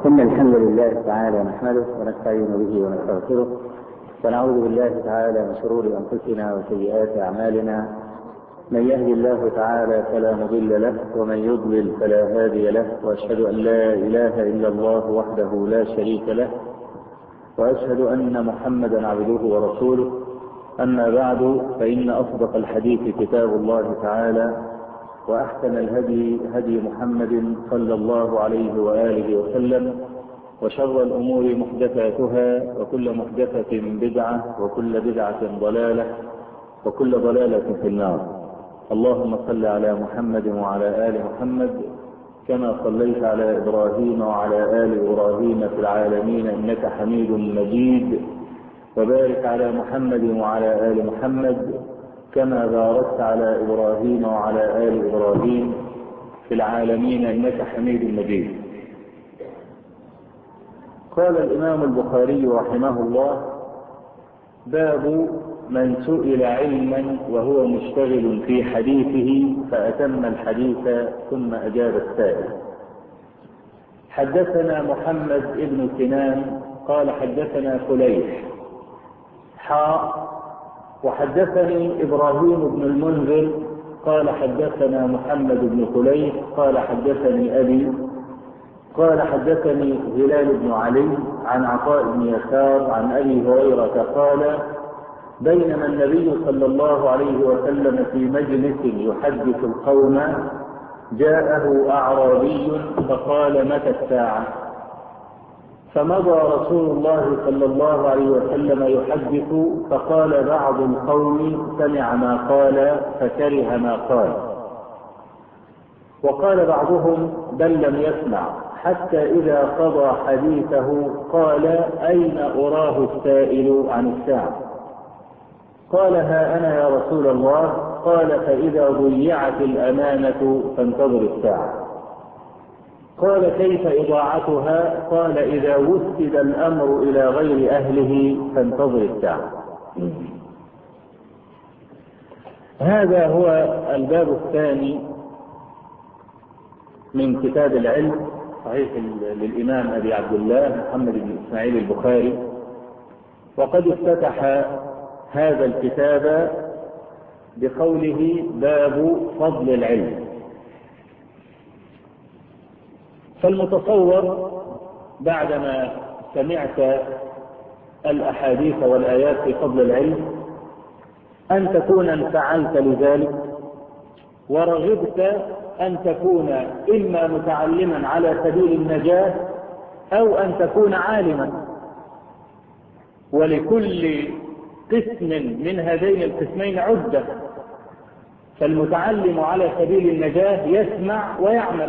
إن الحمد لله تعالى نحمده ونستعين به ونستغفره ونعوذ بالله تعالى من شرور أنفسنا وسيئات أعمالنا. من يهد الله تعالى فلا مضل له ومن يضلل فلا هادي له، وأشهد أن لا إله إلا الله وحده لا شريك له، وأشهد أن محمدا عبده ورسوله. أما بعد، فإن أصدق الحديث كتاب الله تعالى، وأحسن الهدي هدي محمد صلى الله عليه وآله وسلم، وشر الأمور محدثاتها، وكل محدثة بدعة، وكل بدعة ضلالة، وكل ضلالة في النار. اللهم صل على محمد وعلى آل محمد كما صليت على إبراهيم وعلى آل إبراهيم في العالمين إنك حميد مجيد، وبارك على محمد وعلى آل محمد كما باركت على إبراهيم وعلى آل إبراهيم في العالمين إنك حميد مجيد. قال الإمام البخاري رحمه الله: باب من سئل علما وهو مشتغل في حديثه فأتم الحديث ثم أجاب السائل. حدثنا محمد بن سنان قال حدثنا فليح وحدثني إبراهيم بن المنذر قال حدثنا محمد بن فليح قال حدثني أبي قال حدثني هلال بن علي عن عطاء بن يسار عن أبي هريرة قال: بينما النبي صلى الله عليه وسلم في مجلس يحدث القوم جاءه أعرابي فقال: متى الساعة؟ فمضى رسول الله صلى الله عليه وسلم يحدث، فقال بعض القوم: سمع ما قال فكره ما قال. وقال بعضهم: بل لم يسمع، حتى إذا قضى حديثه قال: أين أراه السائل عن الساعة؟ قال: ها أنا يا رسول الله. قال: فإذا ضيعت الأمانة فانتظر الساعة. قال: كيف إضاعتها؟ قال: إذا وسد الأمر إلى غير أهله فانتظر الساعة. هذا هو الباب الثاني من كتاب العلم صحيح للإمام أبي عبد الله محمد بن إسماعيل البخاري، وقد افتتح هذا الكتاب بقوله: باب فضل العلم. فالمتصور بعدما سمعت الأحاديث والآيات في فضل العلم أن تكون انفعلت لذلك، ورغبت أن تكون إما متعلما على سبيل النجاة أو أن تكون عالما. ولكل قسم من هذين القسمين عدة، فالمتعلم على سبيل النجاة يسمع ويعمل،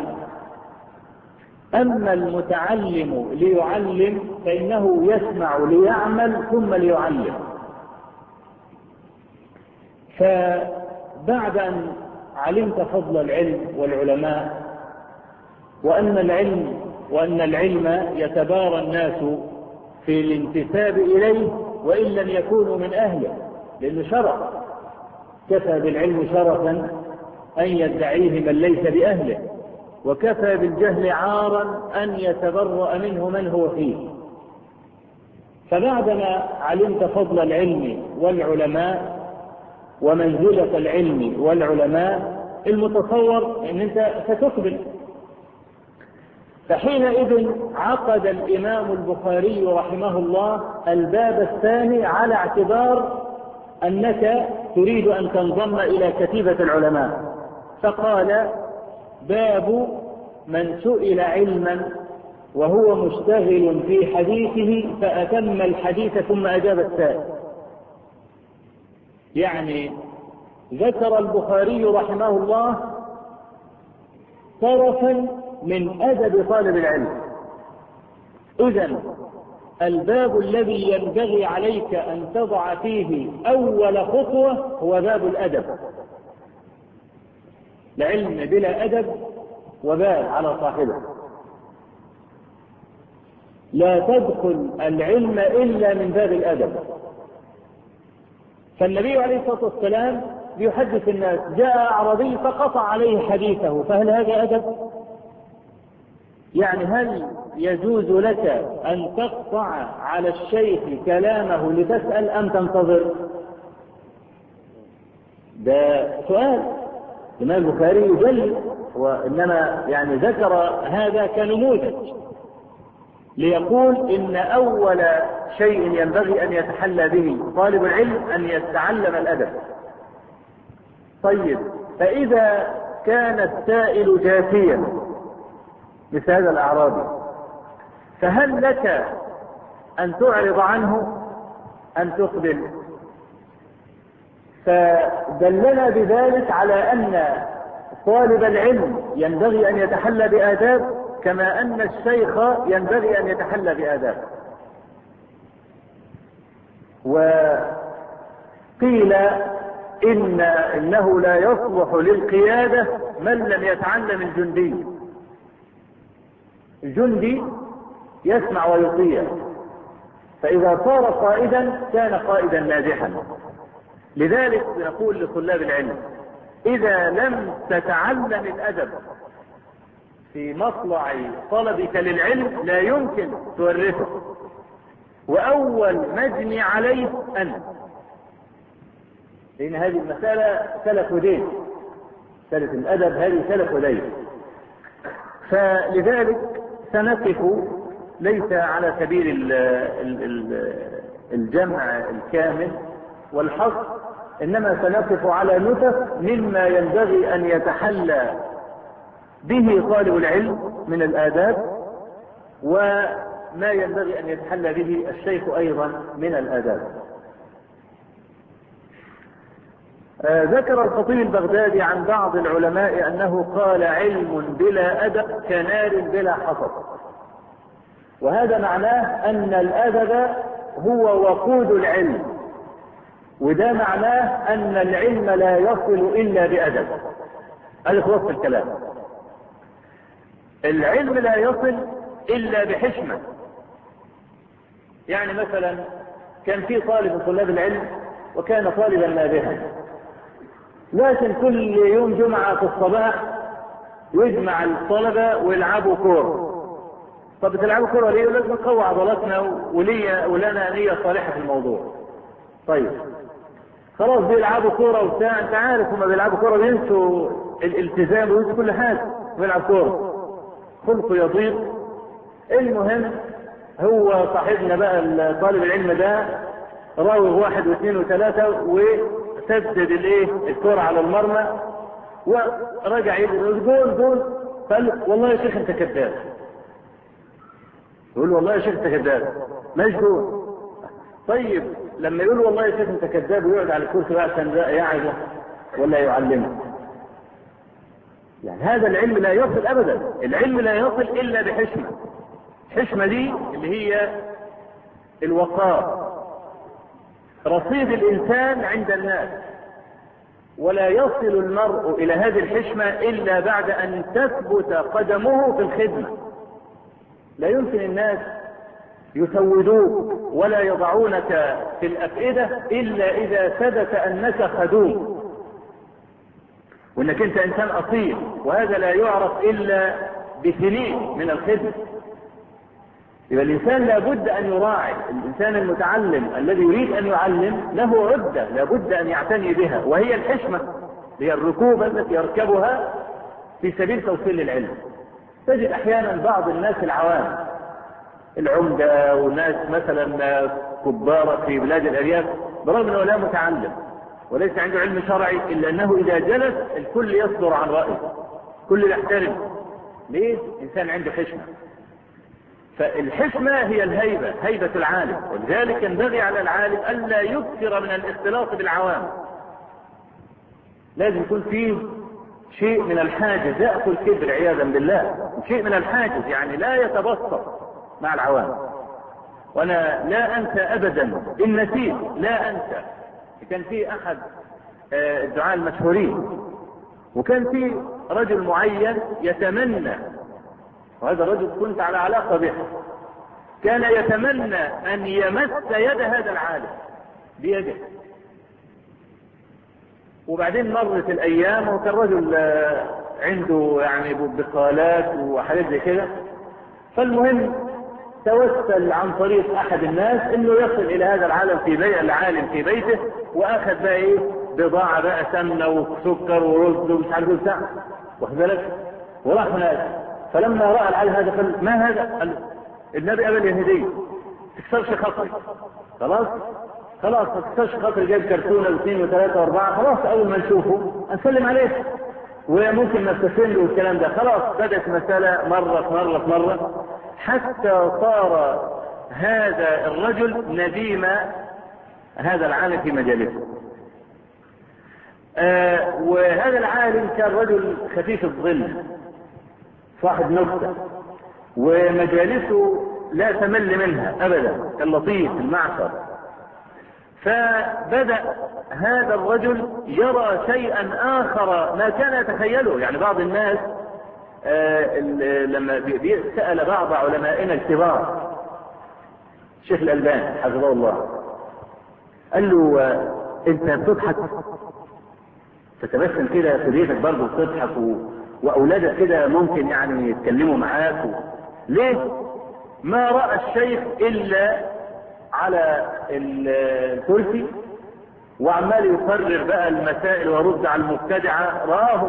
أما المتعلم ليعلم فإنه يسمع ليعمل ثم ليعلم. فبعد أن علمت فضل العلم والعلماء، وأن العلم يتبارى الناس في الانتساب إليه وإن لم يكونوا من أهله، لأنه شرف، كفى بالعلم شرفا أن يدعيه من ليس بأهله، وكفى بالجهل عارا أن يتبرأ منه من هو فيه. فبعدما علمت فضل العلم والعلماء ومنزلة العلم والعلماء، المتصور أن أنت ستقبل. فحينئذ عقد الإمام البخاري رحمه الله الباب الثاني على اعتبار أنك تريد أن تنضم إلى كتيبة العلماء، فقال: باب من سئل علما وهو مشتغل في حديثه فأتم الحديث ثم أجاب السائل. يعني ذكر البخاري رحمه الله طرفا من أدب طالب العلم. إذن الباب الذي ينبغي عليك أن تضع فيه أول خطوة هو باب الأدب. العلم بلا أدب وبال على صاحبه. لا تدخل العلم إلا من باب الأدب. فالنبي عليه الصلاة والسلام يحدث الناس، جاء أعرابي فقطع عليه حديثه، فهل هذا أدب؟ يعني هل يجوز لك أن تقطع على الشيخ كلامه لتسأل أم تنتظر؟ ده سؤال. الإمام البخاري يجلي، وإنما يعني ذكر هذا كنموذج ليقول إن أول شيء ينبغي أن يتحلى به طالب العلم أن يتعلم الأدب. طيب، فإذا كان السائل جافيا مثل هذا الأعرابي، فهل لك أن تعرض عنه أن تقبل؟ فدلنا بذلك على أن طالب العلم ينبغي أن يتحلى بآداب، كما أن الشيخ ينبغي أن يتحلى بآداب. وقيل إنه لا يصلح للقيادة من لم يتعلم الجندي. الجندي يسمع ويطيع، فإذا صار قائدا كان قائدا ناجحا. لذلك نقول لطلاب العلم: إذا لم تتعلم الأدب في مطلع طلبك للعلم لا يمكن تورثه، وأول مجني عليه أنت، لأن هذه المسألة سلف ودين. مسألة الأدب هذه سلف ودين. فلذلك سنقف ليس على سبيل الجمع الكامل والحصر، إنما سنقف على نتف مما ينبغي أن يتحلى به طالب العلم من الآداب، وما ينبغي أن يتحلى به الشيخ أيضا من الآداب. ذكر الخطيب البغدادي عن بعض العلماء أنه قال: علم بلا أدب كنار بلا حطب. وهذا معناه أن الأدب هو وقود العلم، وده معناه أن العلم لا يصل إلا بأدب. هذا خلاصة الكلام. العلم لا يصل إلا بحشمة. يعني مثلا كان في طالب من طلاب العلم وكان طالبا نابها، لكن كل يوم جمعة في الصباح يجمع الطلبة ويلعبوا كورة. طب بتلعبوا كورة ليه؟ لازم نقوي عضلاتنا ولنا نية صالحة في الموضوع. طيب خلاص بيلعبوا كورة وبتاع، انت عارف هما بيلعبوا كورة بينسوا الالتزام وينسوا كل حاجة، بيلعب كورة خلقه يضيق. المهم هو صاحبنا بقى طالب العلم ده راوغ 1 و2 و3 وسدد الكرة على المرمى، ورجع يقول جول. قال: والله يا شيخ انت كذاب. يقول: والله يا شيخ انت كذاب، ماشي جول. طيب لما يقول والله يا شيخ انت كذاب ويقعد على الكرسي بقى عشان يعظه ولا يعلمه؟ يعني هذا العلم لا يصل ابدا. العلم لا يصل الا بحشمة. الحشمة دي اللي هي الوقار، رصيد الانسان عند الناس. ولا يصل المرء الى هذه الحشمة الا بعد ان تثبت قدمه في الخدمة. لا يمكن الناس يسودوك ولا يضعونك في الافئدة الا اذا ثبت انك خدوم وانك انت انسان اصيل، وهذا لا يعرف الا بسنين من الخدمة. يبقى الانسان لابد ان يراعي. الانسان المتعلم الذي يريد ان يعلم له عدة لابد ان يعتني بها، وهي الحشمة، هي الركوبة التي يركبها في سبيل توصيل العلم. تجد احيانا بعض الناس العوام العمدة وناس مثلا كبارة في بلاد الارياف، برغم انه لا متعلم وليس عنده علم شرعي، الا انه اذا جلس الكل يصدر عن رأيه، كل يحترم. ليه؟ انسان عنده حشمة. فالحشمة هي الهيبة، هيبة العالم. ولذلك ينبغي على العالم ألا يكثر من الاختلاط بالعوام. لازم يكون فيه شيء من الحاجز، يأكل كبر عياذا بالله، شيء من الحاجز، يعني لا يتبسط مع العوام. وانا لا انسى ابدا، ان نسيت لا انسى، كان في احد الدعاة المشهورين، وكان في رجل معين يتمنى، وهذا الرجل كنت على علاقة به، كان يتمنى ان يمس يد هذا العالم بيده. وبعدين مرت الايام وكان الرجل عنده يعني بقالات وحاجات زي كده، فالمهم توسل عن طريق احد الناس انه يصل الى هذا العالم العالم في بيته، واخذ بقى ايه بضاعة بقى سمنة وسكر ورز ومش عارف ايه بتاع، واخد بالك، وراح هناك. فلما راى العالم هذا قال ما هذا؟ قال النبي قبل الهدية تكسرش خاطري. خلاص ما تكسرش خاطري، جايب كرتونة واثنين وثلاثة واربعة، خلاص اول ما نشوفه نسلم عليه وممكن نبتسم له والكلام ده. خلاص بدأت مسألة مرة حتى صار هذا الرجل نديم هذا العالم في مجالسه. وهذا العالم كان رجل خفيف الظل صاحب نكتة، ومجالسه لا تمل منها ابدا، كان لطيف المعشر. فبدأ هذا الرجل يرى شيئا اخر ما كان يتخيله. يعني بعض الناس لما سأل بعض علمائنا الكبار الشيخ الألباني حفظه الله، قال له انت بتضحك تتبسم كده في بيتك برضه بتضحك واولادك كده ممكن يعني يتكلموا معاك ليه؟ ما رأى الشيخ الا على الكرسي وعمال يقرر بقى المسائل ويرد على المبتدعة. رآه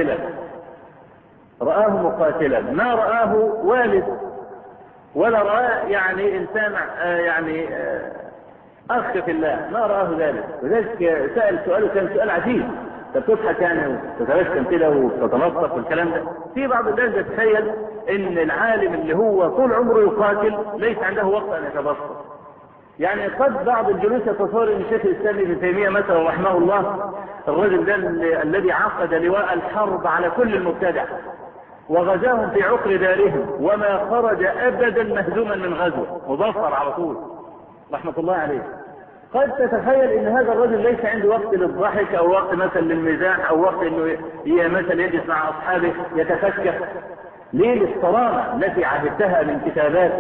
مقاتلا ما رآه والد ولا رآه يعني انسان يعني اخ في الله، ما رآه ذلك. وذلك سأل سؤاله كان سؤال عجيب، انت بتضحك يعني وتتبسم كده وتتلطف والكلام ده. في بعض الناس يتخيل ان العالم اللي هو طول عمره يقاتل ليس عنده وقت ان يتبسط. يعني قد بعض الجلوس يتصور ان الشيخ الاسلامي ابن تيميه مثلا رحمه الله الرجل ده الذي عقد لواء الحرب على كل المبتدع وغزاهم في عقر دارهم وما خرج ابدا مهزوما من غزوه، مظفر على طول رحمه الله عليه. قد تتخيل ان هذا الرجل ليس عنده وقت للضحك او وقت مثلا للمزاح او وقت انه مثلا يجلس مع اصحابه يتفكه. ليه؟ للصرامه التي عهدتها من كتابات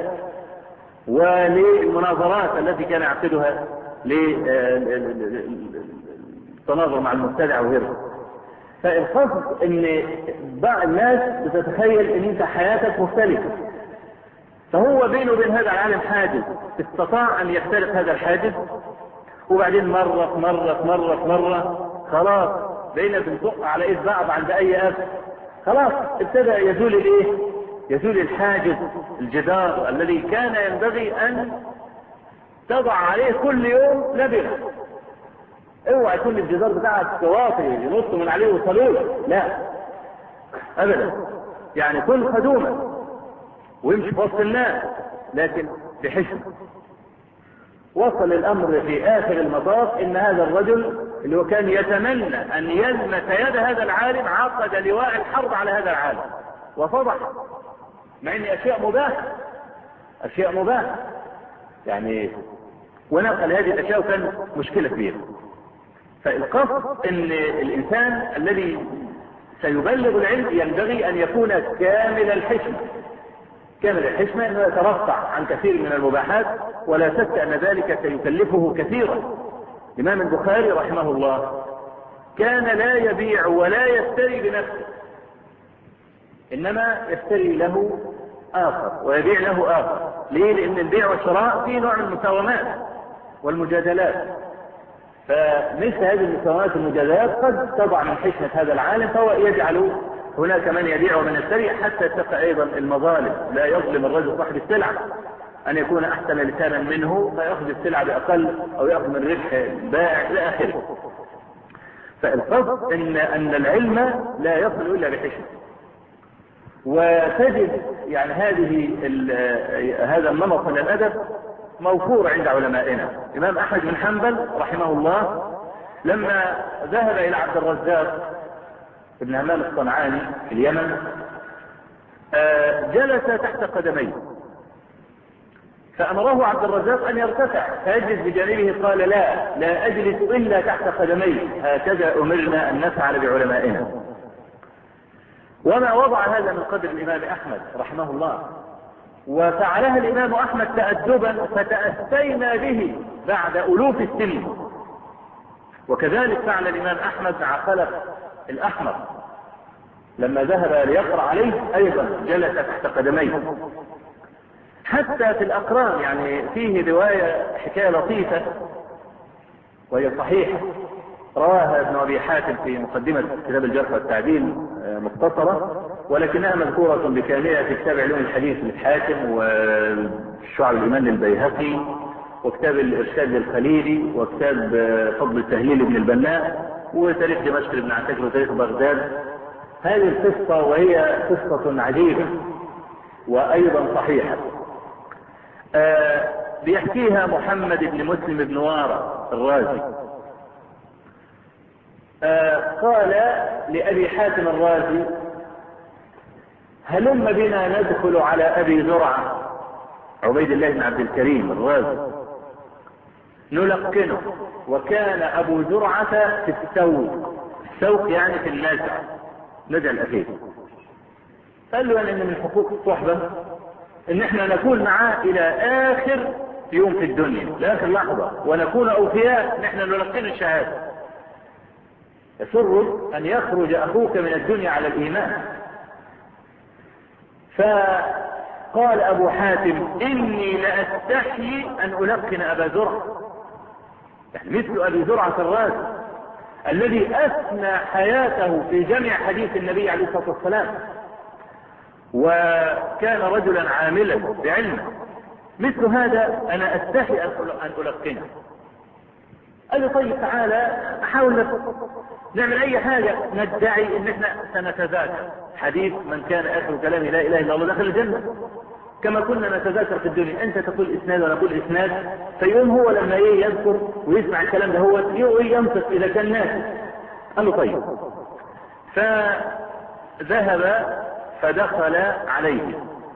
وللمناظرات التي كان يعقدها للتناظر مع المبتدع وغيره. فالقصد ان بعض الناس بتتخيل ان انت حياتك مختلفة، فهو بينه وبين هذا العالم حاجز، استطاع ان يخترق هذا الحاجز. وبعدين مرة خلاص بينا بنطق على ايد بعض عند اي خلاص ابتدى يزول الحاجز، الجدار الذي كان ينبغي ان تضع عليه كل يوم لبنة. اوعى يكون الجدار بتاعك كواطي ينطوا من عليه وصلوله، لا ابدا. يعني كن خدوما ويمشي في وسط الناس لكن بحشمة. وصل الامر في اخر المطاف ان هذا الرجل اللي هو كان يتمنى ان يلمس يد هذا العالم عقد لواء الحرب على هذا العالم وفضح، مع ان اشياء مباحة يعني، ونقل هذه الاشياء وكان مشكلة كبيرة. فالقصد ان الانسان الذي سيبلغ العلم ينبغي ان يكون كامل الحشمة انه يترفع عن كثير من المباحات، ولا شك ان ذلك سيكلفه كثيرا. الامام البخاري رحمه الله كان لا يبيع ولا يشتري بنفسه، انما يشتري له اخر ويبيع له اخر. ليه؟ لان البيع والشراء فيه نوع من المساومات والمجادلات، فمثل هذه المساومات والمجادلات قد تضع من حشمة هذا العالم، فهو يجعل هناك من يبيع ومن يشتري حتى تقع ايضا المظالم. لا يظلم الرجل صاحب السلعة ان يكون احسن لسانا منه فياخذ السلعة باقل او ياخذ من ربح البائع الى اخره. فالقصد ان العلم لا يصل الا بحشمة. وتجد يعني هذا النمط من الادب موفور عند علمائنا. الامام احمد بن حنبل رحمه الله لما ذهب الى عبد الرزاق ابن همام الصنعاني في اليمن جلس تحت قدميه، فامره عبد الرزاق ان يرتفع فيجلس بجانبه. قال لا اجلس الا تحت قدميه، هكذا امرنا ان نفعل بعلمائنا. وما وضع هذا من قدر الامام احمد رحمه الله، وفعلها الامام احمد تأدبا فتأسينا به بعد الوف السنين. وكذلك فعل الامام احمد مع خلف الاحمر لما ذهب ليقرأ عليه ايضا جلس تحت قدميه. حتى في الأقران. يعني فيه رواية حكاية لطيفة وهي صحيحة رواها ابن أبي حاتم في مقدمة كتاب الجرح والتعديل مختصرة، ولكنها مذكورة بكاملها في كتاب علوم الحديث للحاكم وشعب الإيمان للبيهقي وكتاب الإرشاد للخليلي وكتاب فضل التهليل ابن البناء وتاريخ دمشق لابن عساكر وتاريخ بغداد. هذه القصة وهي قصة عجيبة وأيضا صحيحة، بيحكيها محمد بن مسلم بن وارى الرازي. قال لأبي حاتم الرازي: هلم بنا ندخل على أبي زرعة عبيد الله بن عبد الكريم الرازي نلقنه. وكان أبو زرعة في السوق يعني في النزع الأخير. قال له أن من حقوق الصحبة ان احنا نكون معاه الى اخر يوم في الدنيا لاخر لحظة، ونكون اوفياء نحن نلقن الشهادة. يسر ان يخرج اخوك من الدنيا على الايمان. فقال ابو حاتم: اني لاستحيي ان القن ابا زرعة، يعني مثل ابي زرعة الرازي الذي اثنى حياته في جمع حديث النبي عليه الصلاة والسلام، وكان رجلا عاملا بعلمه. مثل هذا انا استحي ان القنه. قال لي: طيب تعالى نحاول نعمل اي حاجة ندعي ان احنا سنتذاكر حديث من كان اخر كلامه لا اله الا الله دخل الجنة، كما كنا نتذاكر في الدنيا، انت تقول اسناد وانا اقول اسناد، فيقوم هو لما يذكر ويسمع الكلام ده هو ينطق اذا كان ناس. قال له: طيب. فذهب فدخل عليه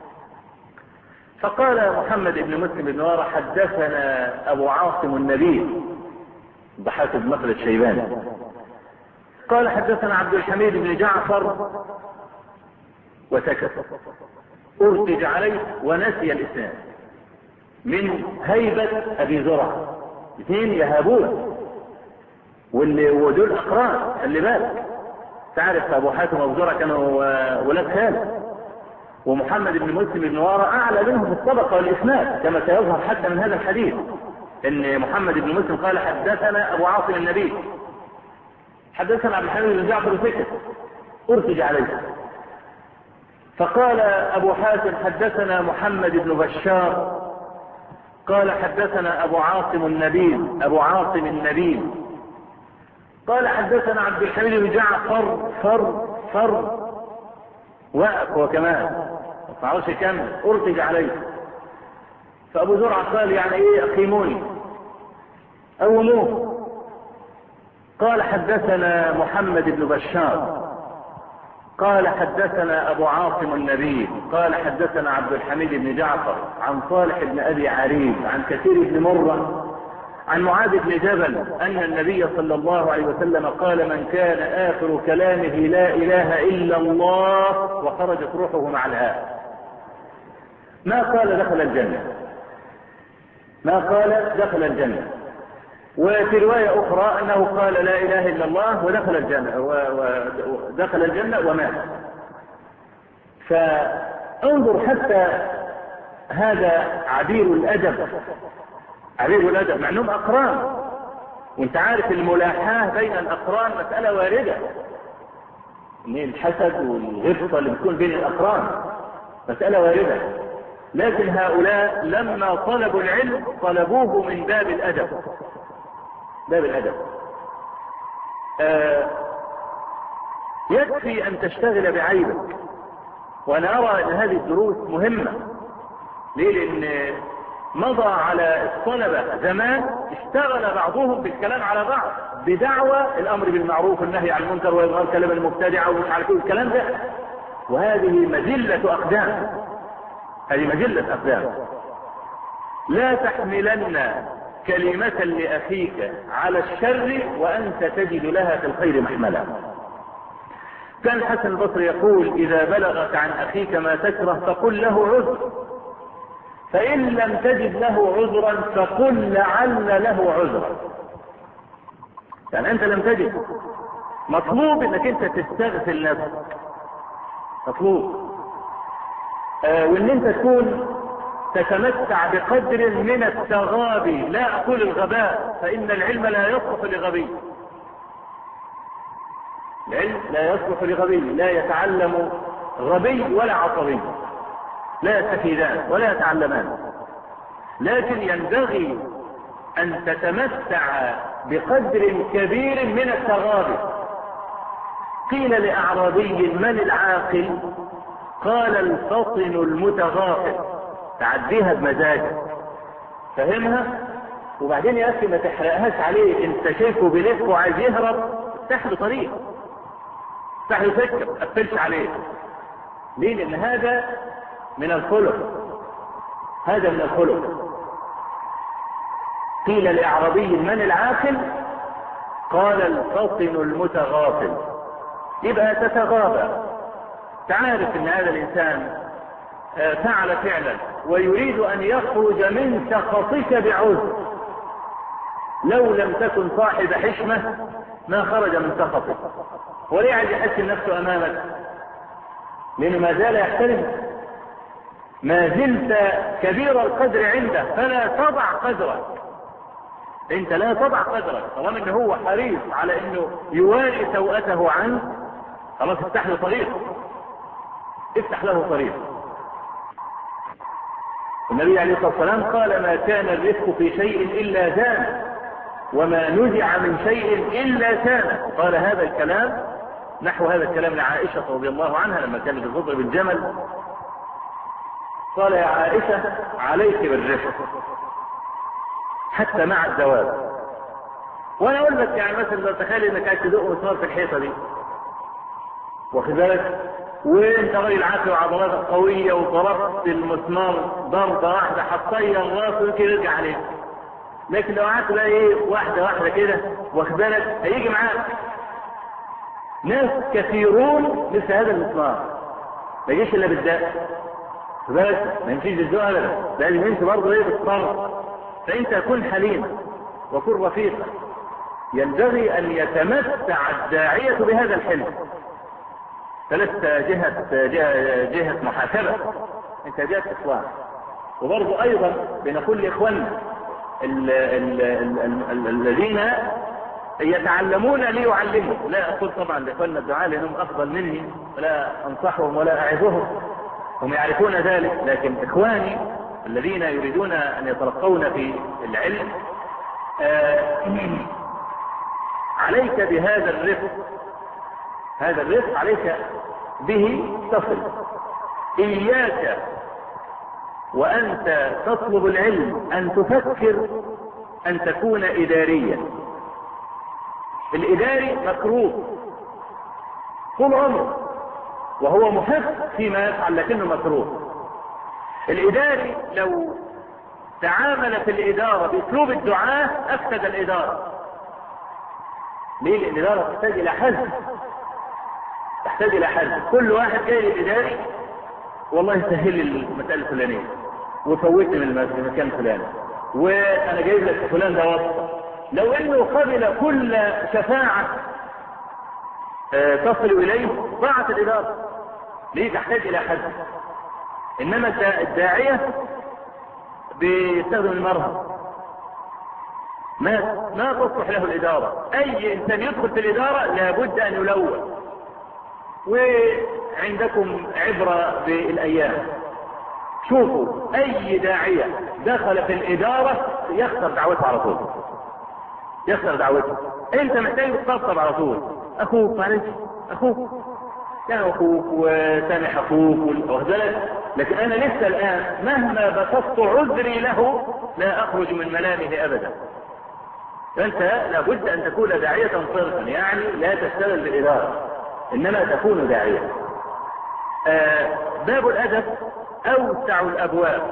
فقال محمد بن مسلم بن وارى: حدثنا ابو عاصم النبيل ضحاك بن مخلد الشيباني قال حدثنا عبد الحميد بن جعفر، وسكت. ارتج عليه ونسي الاسناد من هيبة ابي زرعة. اثنين يهابون ودول اقران، خلي بالك. تعرف ابو حاتم وابو زرعة كانوا ولاد خاله، ومحمد بن مسلم بن وارى اعلى منهم في الطبقة والاسناد كما سيظهر حتى من هذا الحديث، ان محمد بن مسلم قال حدثنا ابو عاصم النبي، حدثنا عبد الحميد بن جعفر سكت، ارتج عليه. فقال ابو حاتم: حدثنا محمد بن بشار قال حدثنا ابو عاصم النبي قال حدثنا عبد الحميد بن جعفر فر وقف هو كمان ما تعرفش كم، ارتج عليه. فابو زرعة قال: يعني ايه اقيموني قوموه. قال: حدثنا محمد بن بشار قال حدثنا ابو عاصم النبي قال حدثنا عبد الحميد بن جعفر عن صالح بن ابي عريب عن كثير بن مرة عن معاذ بن جبل ان النبي صلى الله عليه وسلم قال: من كان اخر كلامه لا اله الا الله وخرجت روحه مع الهاء ما قال دخل الجنة. وفي رواية اخرى انه قال لا اله الا الله ودخل الجنة ومات. فانظر حتى هذا عبير الادب مع انهم اقران، وانت عارف الملاحاة بين الاقران مسألة واردة، ان الحسد والغبطة اللي بتكون بين الاقران مسألة واردة، لكن هؤلاء لما طلبوا العلم طلبوه من باب الادب. يكفي ان تشتغل بعيبك. وانا ارى ان هذه الدروس مهمة. ليه؟ لان مضى على الطلبة زمان اشتغل بعضهم بالكلام على بعض بدعوى الامر بالمعروف والنهي عن المنكر واظهار كلام المبتدع ومش عارف ايه الكلام ده، وهذه مجلة اقدام. لا تحملن كلمة لأخيك على الشر وأنت تجد لها في الخير محملا. كان الحسن البصري يقول: إذا بلغك عن أخيك ما تكره فقل له عذر، فإن لم تجد له عذرا فقل لعل له عذرا. يعني أنت لم تجد، مطلوب أنك أنت تستغفر نفسك، مطلوب. وأن أنت تكون تتمتع بقدر من التغابي، لا أقول الغباء فإن العلم لا يصلح لغبي، العلم لا يصلح لغبي، لا يتعلم غبي ولا عصبي، لا يستفيدان ولا يتعلمان، لكن ينبغي أن تتمتع بقدر كبير من التغابي. قيل لأعرابي من العاقل؟ قال الفطن المتغافل. تعديها بمزاج، فهمها، وبعدين يا أخي ما تحرقهاش عليه، انت شايفه بلف وعايز يهرب، افتح له طريق، افتح له سكة، ما تقفلش عليه. ليه؟ لأن هذا من الخلق، هذا من الخلق. قيل لأعرابي من العاقل؟ قال الفطن المتغافل. يبقى تتغابى، تعرف ان هذا الانسان فعل فعلا ويريد ان يخرج من سخطك بعذر، لو لم تكن صاحب حشمة ما خرج من سخطك. وليه عايز يحسن نفسه امامك؟ لانه ما زال يحترمك، ما زلت كبير القدر عنده، فلا تضع قدرك، انت لا تضع قدرك. طالما انه هو حريص على انه يواري سوءته عنك، خلاص افتح له طريق، افتح له طريق. النبي عليه الصلاة والسلام قال ما كان الرزق في شيء إلا زانه، وما نزع من شيء إلا سانه. قال هذا الكلام، نحو هذا الكلام لعائشة رضي الله عنها لما كانت تضرب بالجمل. قال يا عائشة عليك بالرفق حتى مع الدواب. وانا اقول لك يعني مثلا لو تخيل انك قاعد تدق مسمار في الحيطه دي، واخد بالك، وانت راجل عافي وعضلاتك قويه وضربت المسمار ضربه واحده هتطير راسه ويمكن يرجع عليك. لكن لو قعدت بقى ايه واحده واحده كده، واخد بالك، هيجي معاك ناس كثيرون مثل هذا المسمار، ما يجيش الا بالداء، واخد بالك، ما يمشيش بالذوق ابدا، لازم يمشي برضه ايه بالصبر. فانت كن حليما وكن رفيقا. ينبغي ان يتمتع الداعية بهذا الحلم. فلست جهة محاسبة، انت جهة اصلاح. وبرضه ايضا بنقول لاخواننا الذين يتعلمون ليعلموا، لا اقول طبعا لاخواننا الدعاء لانهم افضل مني ولا انصحهم ولا اعظهم، هم يعرفون ذلك، لكن اخواني الذين يريدون ان يترقون في العلم عليك بهذا الرفق، هذا الرفق عليك به تصل. إياك وأنت تطلب العلم أن تفكر أن تكون إداريا. الإداري مكروه طول عمره وهو محب فيما يفعل لكنه مكروه. الإداري لو تعامل في الإدارة بأسلوب الدعاة أفسد الإدارة. ليه؟ لأن الإدارة تحتاج إلى حزم، تحتاج إلى حزم. كل واحد جاي للإداري والله سهل لي المسألة الفلانية وفوتني من المكان الفلاني وأنا جايب لك فلان ده واسطة. لو إنه قبل كل شفاعة تصل إليه ضاعت الإدارة. ليه؟ تحتاج إلى حزم. إنما الداعية بيستخدم المرهم، ما تصلح له الإدارة. أي إنسان يدخل في الإدارة لابد أن يلون. وعندكم عبرة بالأيام، شوفوا أي داعية دخل في الإدارة يخسر دعوته على طول، يخسر دعوته. أنت محتاج تطبطب على طول، أخوك معلش، أخوك كان أخوك وسامح أخوك وهذلك. لكن أنا لسه الآن مهما بسطت عذري له لا أخرج من ملامه أبدا. فأنت لابد أن تكون داعية صرفا، يعني لا تشتغل بالإدارة إنما تكون داعية. باب الأدب أوسع الأبواب،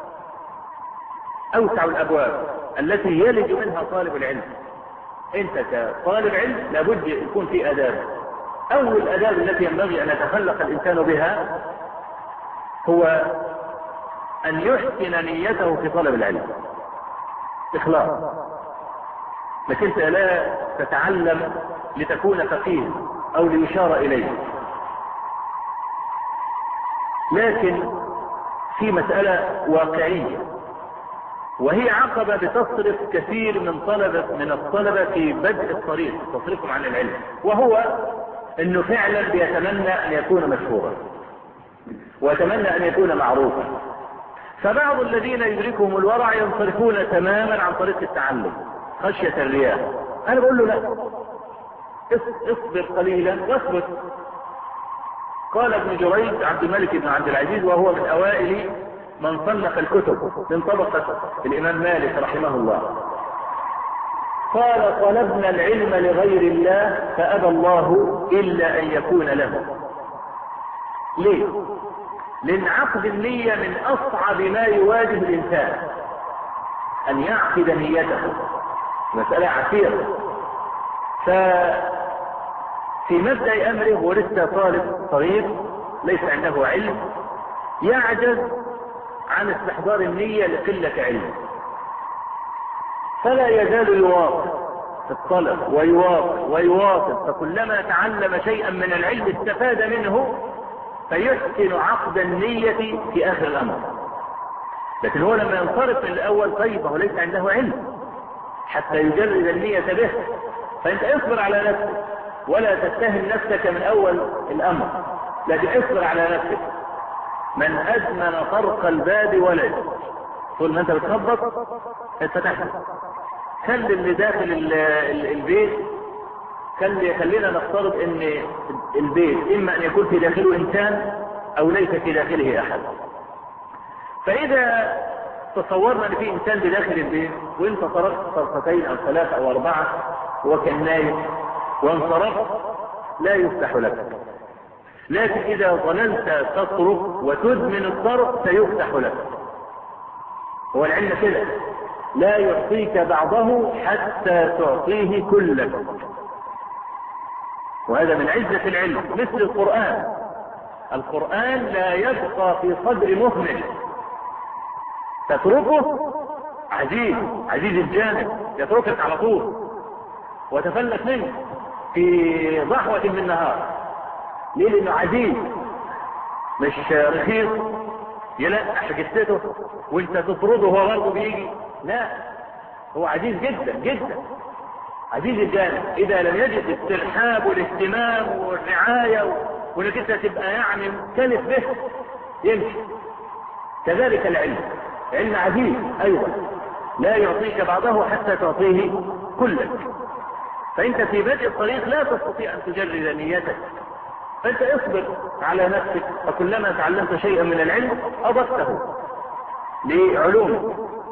أوسع الأبواب التي يلج منها طالب العلم. أنت كطالب علم لابد يكون في آداب. أول الآداب التي ينبغي أن يتخلق الإنسان بها هو أن يحسن نيته في طلب العلم، إخلاص. لكن أنت لا تتعلم لتكون فقيه أو ليشار إليه، لكن في مسألة واقعية، وهي عقبة بتصرف كثير من الطلبة في بدء الطريق، تصرفهم عن العلم، وهو انه فعلا بيتمنى ان يكون مشهورا ويتمنى ان يكون معروفا. فبعض الذين يدركهم الورع ينصرفون تماما عن طريق التعلم خشية الرياء. انا بقول له لا، اصبر قليلا واثبت. قال ابن جريج عبد الملك بن عبد العزيز، وهو من اوائل من صنف الكتب من طبقة الامام مالك رحمه الله، قال: طلبنا العلم لغير الله فابى الله الا ان يكون له. ليه؟ لان عقد النية من اصعب ما يواجه الانسان، ان يعقد نيته، مسألة عسيرة. ففي مبدأ امره ولسه طالب صغير ليس عنده علم، يعجز عن استحضار النية لقلة علمه، فلا يزال يواصل في الطلب ويواصل، فكلما تعلم شيئا من العلم استفاد منه فيحسن عقد النية في اخر الامر. لكن هو لما ينصرف من الاول طيب هو ليس عنده علم حتى يجرد النية به. فانت اصبر على نفسك ولا تتهم نفسك من اول الامر، لكن اصبر على نفسك. من ادمن طرق الباب ولد، طول ما انت بتخبط اتفتحت. خلي اللي داخل البيت، خلينا نفترض ان البيت اما ان يكون في داخله انسان او ليس في داخله احد. فاذا تصورنا ان في انسان بداخل البيت وانت طرقت طرفتين او ثلاثة او اربعة وكان نايم وانصرفت لا يفتح لك، لكن اذا ظللت تطرق وتدمن الطرق سيفتح لك. هو العلم كده، لا يعطيك بعضه حتى تعطيه كلك، وهذا من عزة العلم. مثل القرآن لا يبقى في صدر مهمل، تتركه عزيز الجانب يتركك على طول وتفلت منه في ضحوة من النهار. ليه؟ لانه عزيز مش رخيص يلقح جثته وانت تطرده وهو برضه بيجي، لا، هو عزيز جدا جدا، عزيز الجانب. اذا لم يجد الترحاب والاهتمام والرعاية وانك انت تبقى يعني مختلف به يمشي. كذلك العلم عزيز ايضا، لا يعطيك بعضه حتى تعطيه كلك. فانت في بدء الطريق لا تستطيع ان تجرد نيتك، فانت اصبر على نفسك، فكلما تعلمت شيئا من العلم اضفته لعلومك.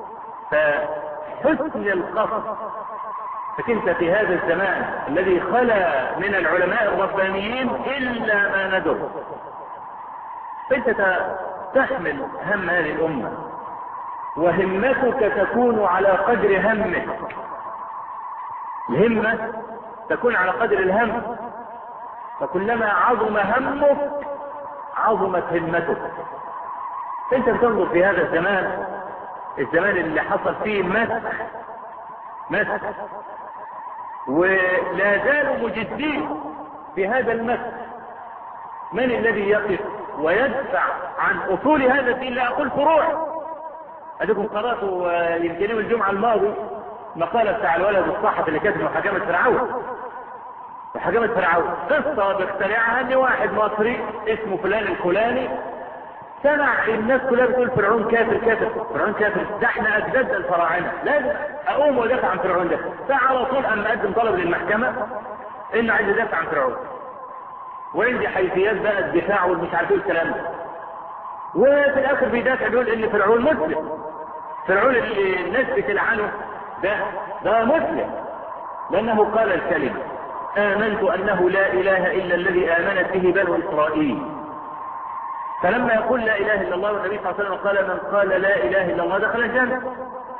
فحسن القصد، فكنت في هذا الزمان الذي خلا من العلماء الربانيين الا ما ندر، فانت تحمل هم هذه الامة وهمتك تكون على قدر همك. الهمة تكون على قدر الهم، فكلما عظم همك عظمت همتك. انت بتنظر في هذا الزمان اللي حصل فيه مسخ ولا زالوا مجدين في هذا المسخ. من الذي يقف ويدفع عن اصول هذا الدين؟ لا اقول فروع. اديكم قرأتوا يمكن يوم الجمعة الماضي مقالة بتاع الولد الصحفي اللي كانت محاكمة فرعون. قصة بيخترعها ان واحد مصري اسمه فلان الفلاني سمع الناس كلها بتقول فرعون كافر، فرعون كافر، ده احنا اجداد الفراعنة، لازم اقوم وادافع عن فرعون ده. فعلى طول اما قدم طلب للمحكمة انه عايز يدافع عن فرعون، وعندي حيثيات بقى الدفاع والمش عارف ايه الكلام ده. وفي الاخر بيدافع بيقول ان فرعون مسلم، فرعون اللي الناس بتلعنه ده مسلم، لانه قال الكلمة آمنت أنه لا إله إلا الذي آمنت به بنو إسرائيل. فلما يقول لا إله إلا الله، والنبي صلى الله عليه وسلم قال من قال لا إله إلا الله دخل الجنة.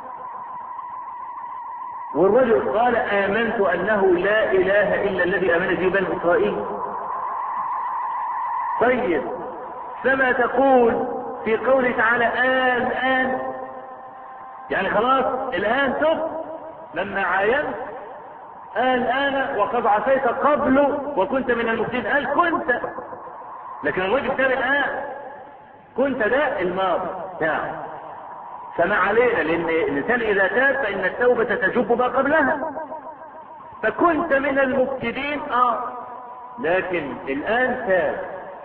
والرجل قال آمنت أنه لا إله إلا الذي آمنت به بنو إسرائيل. طيب فما تقول في قوله تعالى الآن؟ يعني خلاص الآن تب لما عاينت، الآن وقد عصيت قبل وكنت من المفسدين. قال كنت، لكن الواجب كان الآن. كنت ده الماضي بتاعه، فما علينا، لان الانسان اذا تاب فان التوبة تجب ما قبلها. فكنت من المفسدين لكن الان تاب.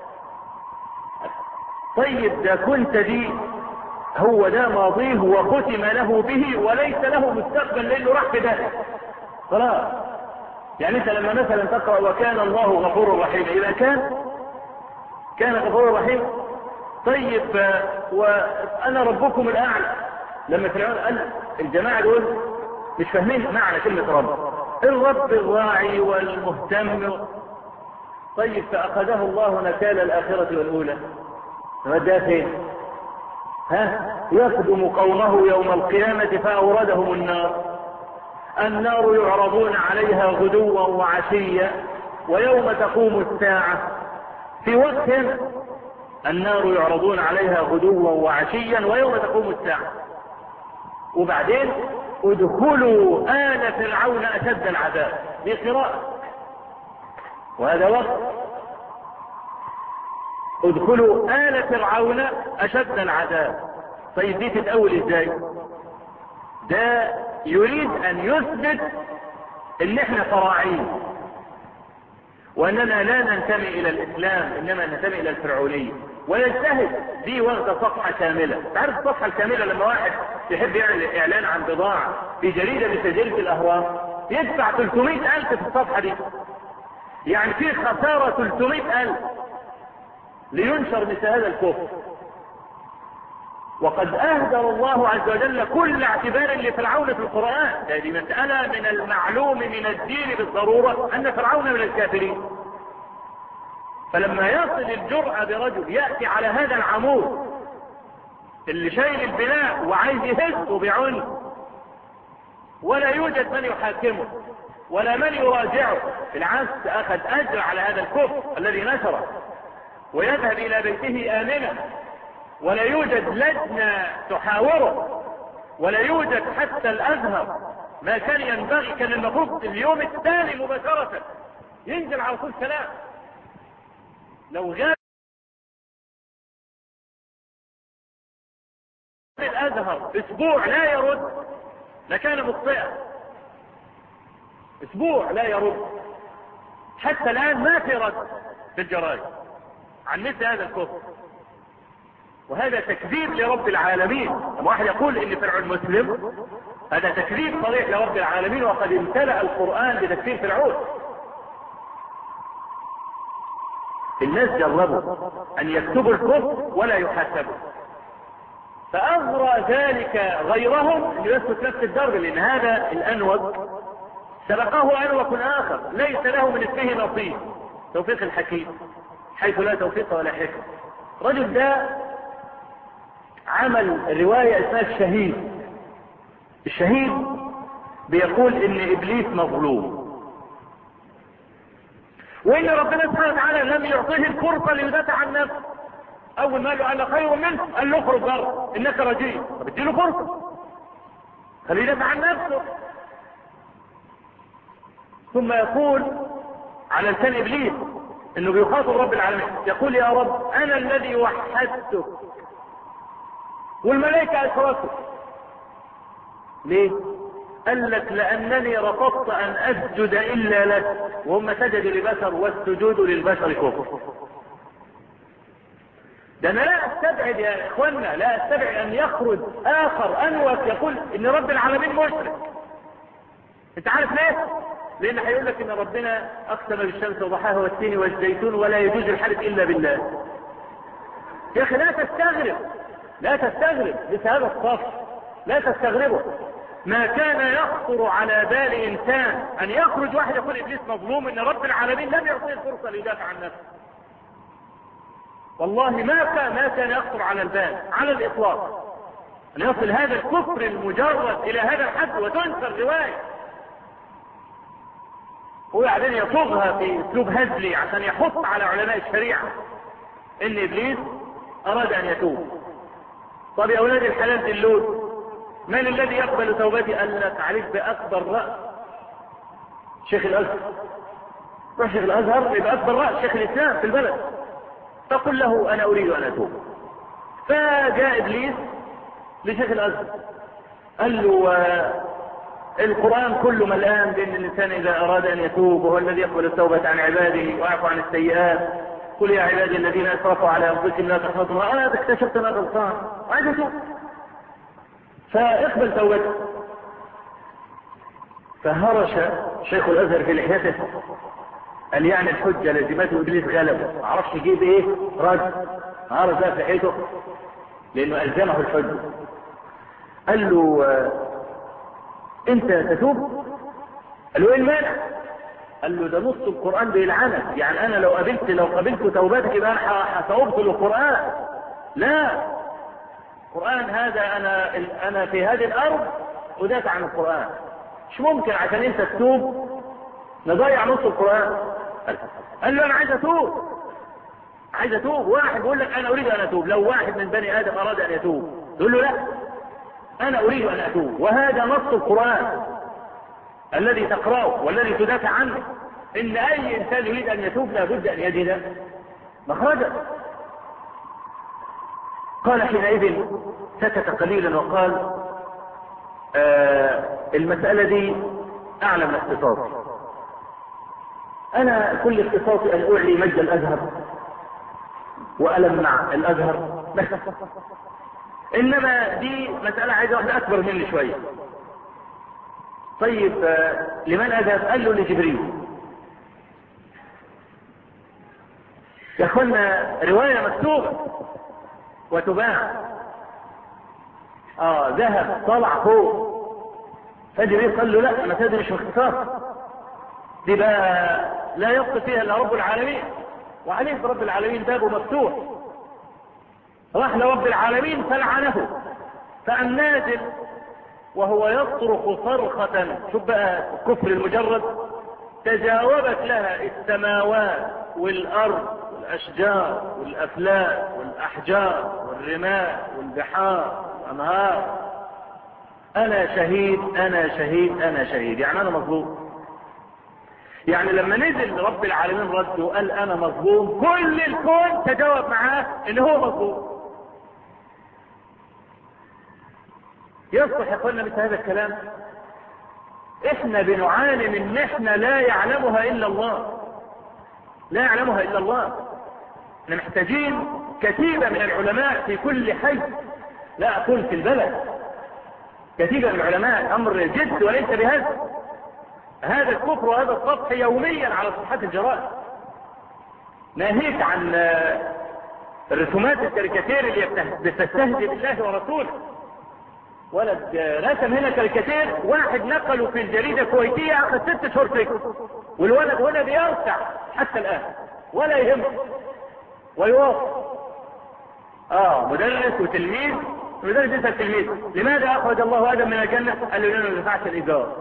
طيب ده كنت دي هو ده ماضيه وختم له به وليس له مستقبل لانه راح في ده خلاص. يعني انت لما مثلا تقرأ وكان الله غفور رحيم، اذا كان غفور رحيم، طيب وانا ربكم الاعلى، لما فرعون قال الجماعة دول مش فاهمين معنى كلمة رب، الرب الراعي والمهتم. طيب فاخذه الله نكال الاخرة والاولى، وداه فين؟ يخدم قومه يوم القيامة فاوردهم النار يعرضون عليها غدوا وعشيا ويوم تقوم الساعة. في وقت النار يعرضون عليها غدوا وعشيا ويوم تقوم الساعة. وبعدين ادخلوا آل فرعون أشد العذاب، دي قراءة، وهذا وقت ادخلوا آل فرعون أشد العذاب. طيب دي تتأول ازاي؟ ده يريد ان يثبت ان احنا فراعين واننا لا ننتمي الى الاسلام انما ننتمي الى الفرعونية، ويجتهد. دي واخدة صفحة كاملة. تعرف الصفحة الكاملة لما واحد يحب يعمل اعلان عن بضاعة في جريدة من جريدة الاهرام يدفع 300,000 في الصفحة دي، يعني في خسارة 300,000 لينشر مثل هذا الكفر. وقد اهدر الله عز وجل كل اعتبار لفرعون في القرآن. هذه مسألة من المعلوم من الدين بالضرورة ان فرعون من الكافرين. فلما يصل الجرأة برجل يأتي على هذا العمود اللي شايل البناء وعايز يهزه بعنف، ولا يوجد من يحاكمه ولا من يراجعه، بالعكس اخذ اجر على هذا الكفر الذي نشره، ويذهب الى بيته امنا، ولا يوجد لجنة تحاوره، ولا يوجد حتى الازهر. ما كان ينبغي، كان المفروض اليوم الثاني مباشرة ينزل على طول سلام. لو غاب الازهر اسبوع لا يرد لكان مخطئا. اسبوع لا يرد، حتى الان ما في رد في الجرائد عن مثل هذا الكفر. وهذا تكذيب لرب العالمين. لما واحد يقول ان فرعون مسلم، هذا تكذيب صريح لرب العالمين، وقد امتلأ القرآن بتكفير فرعون. الناس جربوا ان يكتبوا الكفر ولا يحاسبوا، فاغرى ذلك غيرهم ان يسلك نفس الدرب، لان هذا الانوج سبقه انوج اخر ليس له من اسمه نصيب، توفيق الحكيم حيث لا توفيق ولا حكم. الرجل ده عمل رواية اسمها الشهيد. الشهيد بيقول ان ابليس مظلوم، وان ربنا سبحانه وتعالى لم يعطيه الفرصة ليدافع عن نفسه. اول ما قال له انا خير منه قال له اخرج بره انك رجيم، طب اديله فرصة خليه يدافع عن نفسه. ثم يقول على لسان ابليس انه بيخاطب رب العالمين، يقول يا رب انا الذي وحدتك والملائكة اشركوا. ليه؟ قال لك لانني رفضت ان اسجد الا لك، وهم سجدوا لبشر والسجود للبشر كفر. ده انا لا استبعد يا اخوانا، لا استبعد ان يخرج اخر انوث يقول ان رب العالمين مشرك. انت عارف ليه؟ لان هيقول لك ان ربنا اقسم بالشمس وضحاها والتين والزيتون ولا يجوز الحلف الا بالله. يا اخي لا تستغرب، لا تستغرب بهذا الصف، لا تستغربه. ما كان يخطر على بال انسان ان يخرج واحد يقول ابليس مظلوم ان رب العالمين لم يعطيه الفرصه ليدافع عن نفسه. والله ما كان يخطر على البال على الاطلاق ان يصل هذا الكفر المجرد الى هذا الحد وتنشر روايه. هو بعدين يصوغها في اسلوب هزلي عشان يحط على علماء الشريعه ان ابليس اراد ان يتوب. طب يا اولاد الحلال دلون، من الذي يقبل توبتي؟ قال لك عليك باكبر راس شيخ الازهر. روح شيخ الازهر يبقى اكبر راس شيخ الاسلام في البلد، فقل له انا اريد ان اتوب. فجاء ابليس لشيخ الازهر قال له القرآن كله ملآن بأن الإنسان إذا أراد أن يتوب وهو الذي يقبل التوبة عن عباده ويعفو عن السيئات. قل يا عبادي الذين أسرفوا على أنفسهم لا تقنطوا. أنا اكتشفت أنا غلطان وعايز أتوب فاقبل توبتي. فهرش شيخ الأزهر في لحيته قال يعني الحجة لازمته إبليس غلبه ما عرفش يجيب إيه رد هرش في لحيته لأنه ألزمه الحجة. قال له انت تتوب؟ قال له ايه المانع؟ قال له ده نص القرآن بيلعنك، يعني انا لو قبلت توبتك يبقى انا سأبطل القرآن. لا، القرآن هذا انا في هذه الارض ادافع عن القرآن، مش ممكن عشان انت تتوب نضيع نص القرآن. قال له انا عايز اتوب. واحد بيقول لك انا اريد ان اتوب، لو واحد من بني ادم اراد ان يتوب تقول له لا انا اريد ان اتوب، وهذا نص القرآن الذي تقرأه والذي تدافع عنه، ان اي انسان يريد ان يتوب لابد ان يجد مخرجا. قال حينئذ سكت قليلا وقال المسألة دي اعلى من اختصاصي، انا كل اختصاصي ان اعلي مجد الازهر والمع الازهر بس، انما دي مسألة عايزة واحدة اكبر مني شوية. طيب لمن اذهب؟ قال له لجبريل. يا اخوانا رواية مكتوبة وتباع، ذهب طلع فوق، فجبريل قال له لا المسألة دي مش اختصاص، دي بقى لا يبقى فيها الا رب العالمين، وعليه رب العالمين بابه مفتوح. راح لرب العالمين فلعنه، فقام نازل وهو يصرخ صرخة، شوف بقى الكفر المجرد، تجاوبت لها السماوات والارض والاشجار والافلاك والاحجار والرمال والبحار والانهار. انا شهيد انا شهيد انا شهيد، يعني انا مظلوم. يعني لما نزل رب العالمين رد وقال انا مظلوم، كل الكون تجاوب معاه ان هو مظلوم. يصلح يا اخوانا مثل هذا الكلام؟ احنا بنعاني من محنة لا يعلمها الا الله، لا يعلمها الا الله. احنا محتاجين كتيبة من العلماء في كل حي، لا اقول في البلد، كتيبة من العلماء، امر جد وليس بهذا. هذا الكفر وهذا السطح يوميا على صفحات الجرائد، ناهيك عن الرسومات الكاريكاتير اللي بتستهزئ بالله ورسوله. ولد رسم هنا كاريكاتير، واحد نقله في الجريدة الكويتية اخذ 6 شهور فكر، والولد هنا بيرتع حتى الان ولا يهمه ويوافق. مدرس وتلميذ، مدرس يسأل تلميذ لماذا اخرج الله ادم من الجنة؟ قال له لانه ما دفعش الايجار.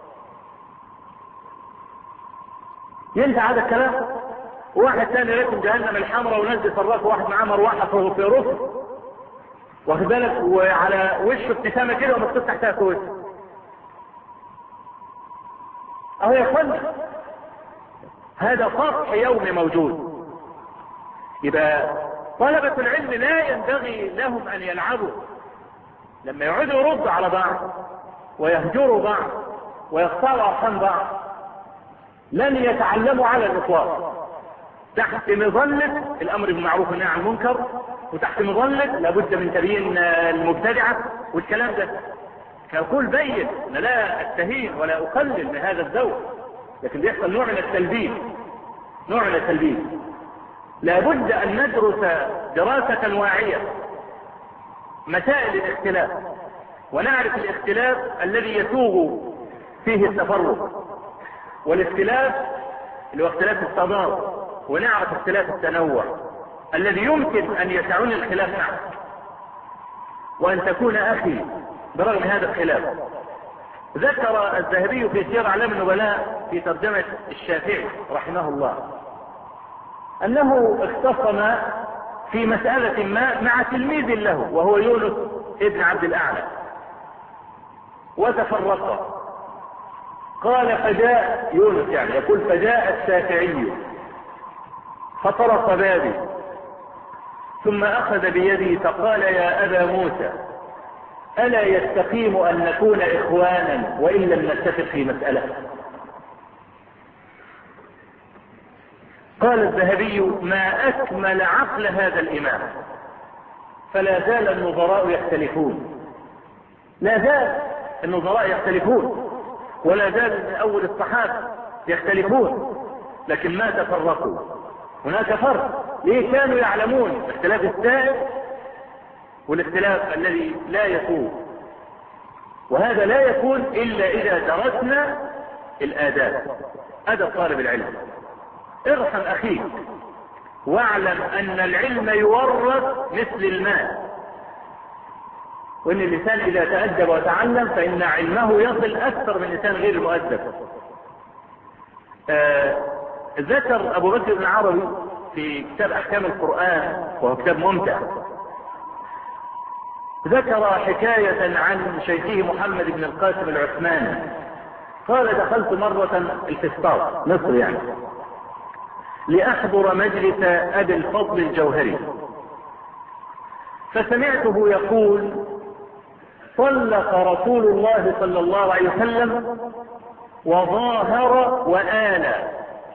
ينفع هذا الكلام؟ واحد ثاني رسم جهنم الحمراء ونزل فراغ واحد معاه مروحه في راسه، واخد بالك، وعلى وشه ابتسامه كده ومكتوب تحتها كويس. اهو يا اخوانا هذا سطح يومي موجود. يبقى طلبة العلم لا ينبغي لهم ان يلعبوا، لما يقعدوا يردوا على بعض ويهجروا بعض ويقطعوا ارحام بعض لن يتعلموا على الاطلاق، تحت مظلة الامر بالمعروف والنهي عن المنكر، وتحت مظلة لابد من تبيين المبتدعة والكلام ده. كأقول بين انا لا استهين ولا اقلل من هذا الدور، لكن بيحصل نوع من التلبيس، نوع من التلبيس. لابد ان ندرس دراسة واعية مسائل الاختلاف، ونعرف الاختلاف الذي يسوغ فيه التفرق، والاختلاف اللي هو اختلاف التضاد، ونعرف اختلاف التنوع الذي يمكن ان يسعني الخلاف معك وان تكون اخي برغم هذا الخلاف. ذكر الذهبي في سير اعلام النبلاء في ترجمة الشافعي رحمه الله انه اختصم في مسألة ما مع تلميذ له وهو يونس ابن عبد الاعلى وتفرقا. قال فجاء يونس، يعني يقول فجاء الشافعي فطرق بابي ثم أخذ بيدي فقال: يا أبا موسى، ألا يستقيم أن نكون إخوانا وإن لم نتفق في مسألة؟ قال الذهبي: ما أكمل عقل هذا الإمام. فلا زال النظراء يختلفون، لا زال النظراء يختلفون، ولا زال من أول الصحابة يختلفون، لكن ما تفرقوا. هناك فرق. ليه؟ كانوا يعلمون اختلاف السائر والاختلاف الذي لا يكون، وهذا لا يكون إلا إذا درسنا الآداب، أدب طالب العلم. ارحم أخيك واعلم أن العلم يورث مثل المال، وإن الإنسان إذا تأدب وتعلم فإن علمه يصل أكثر من الإنسان غير المؤدب. ذكر أبو بكر بن عربي في كتاب أحكام القرآن، وهو كتاب ممتع، ذكر حكاية عن شيخه محمد بن القاسم العثماني. قال: دخلت مرة الفسطاط، مصر يعني، لأحضر مجلس أبي الفضل الجوهري، فسمعته يقول: طلق رسول الله صلى الله عليه وسلم وظاهر وآلى.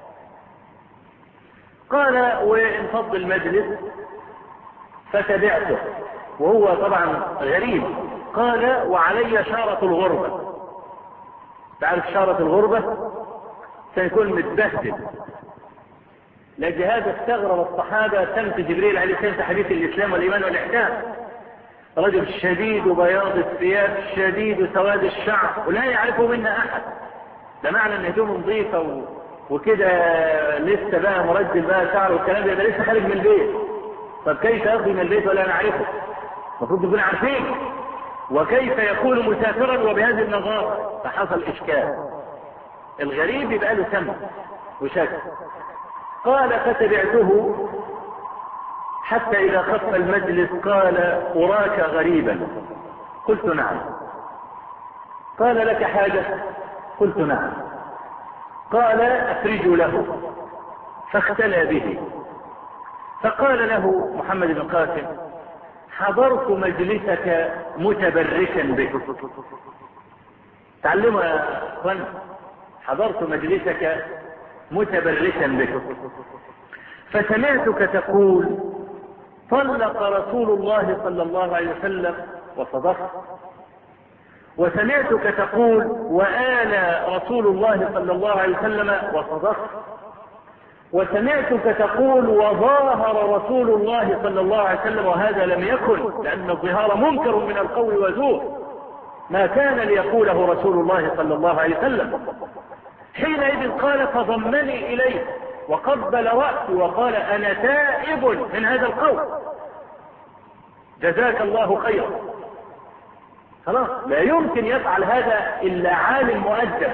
قال: وانفض المجلس فتبعته، وهو طبعا غريب. قال: وعلي شارة الغربة. تعرف شارة الغربة؟ سيكون متبهدل. لأجل هذا استغرب الصحابة سمت جبريل عليه السلام في حديث الإسلام والإيمان والإحسان: رجل شديد بياض الثياب، شديد سواد الشعر، ولا يعرفه منا أحد. ده معنى ان هدومه نظيفة وكده لسه بقى مرجل بقى شعره والكلام ده لسه خارج من البيت. طب كيف يخرج من البيت ولا نعرفه؟ المفروض نكون عارفين. وكيف يكون مسافرا وبهذه النظارة؟ فحصل إشكال. الغريب يبقى له سمع وشك. قال: فتبعته حتى إذا خف المجلس قال: أراك غريبا. قلت: نعم. قال: لك حاجة؟ قلت: نعم. قال: أفرجوا له. فاختلى به. فقال له محمد بن قاسم: حضرت مجلسك متبركا بك. تعلموا يا اخوان، حضرت مجلسك متبركا بك، فسمعتك تقول: طلق رسول الله صلى الله عليه وسلم وصدقت، وسمعتك تقول: وآلى رسول الله صلى الله عليه وسلم وصدقت، وسمعتك تقول: وظاهر رسول الله صلى الله عليه وسلم، وهذا لم يكن، لأن الظهار منكر من القول وزور، ما كان ليقوله رسول الله صلى الله عليه وسلم. حينئذ قال: فضمني إليه وقبل رأسي وقال: أنا تائب من هذا القول، جزاك الله خيرا. خلاص، لا يمكن يفعل هذا إلا عالم مؤدب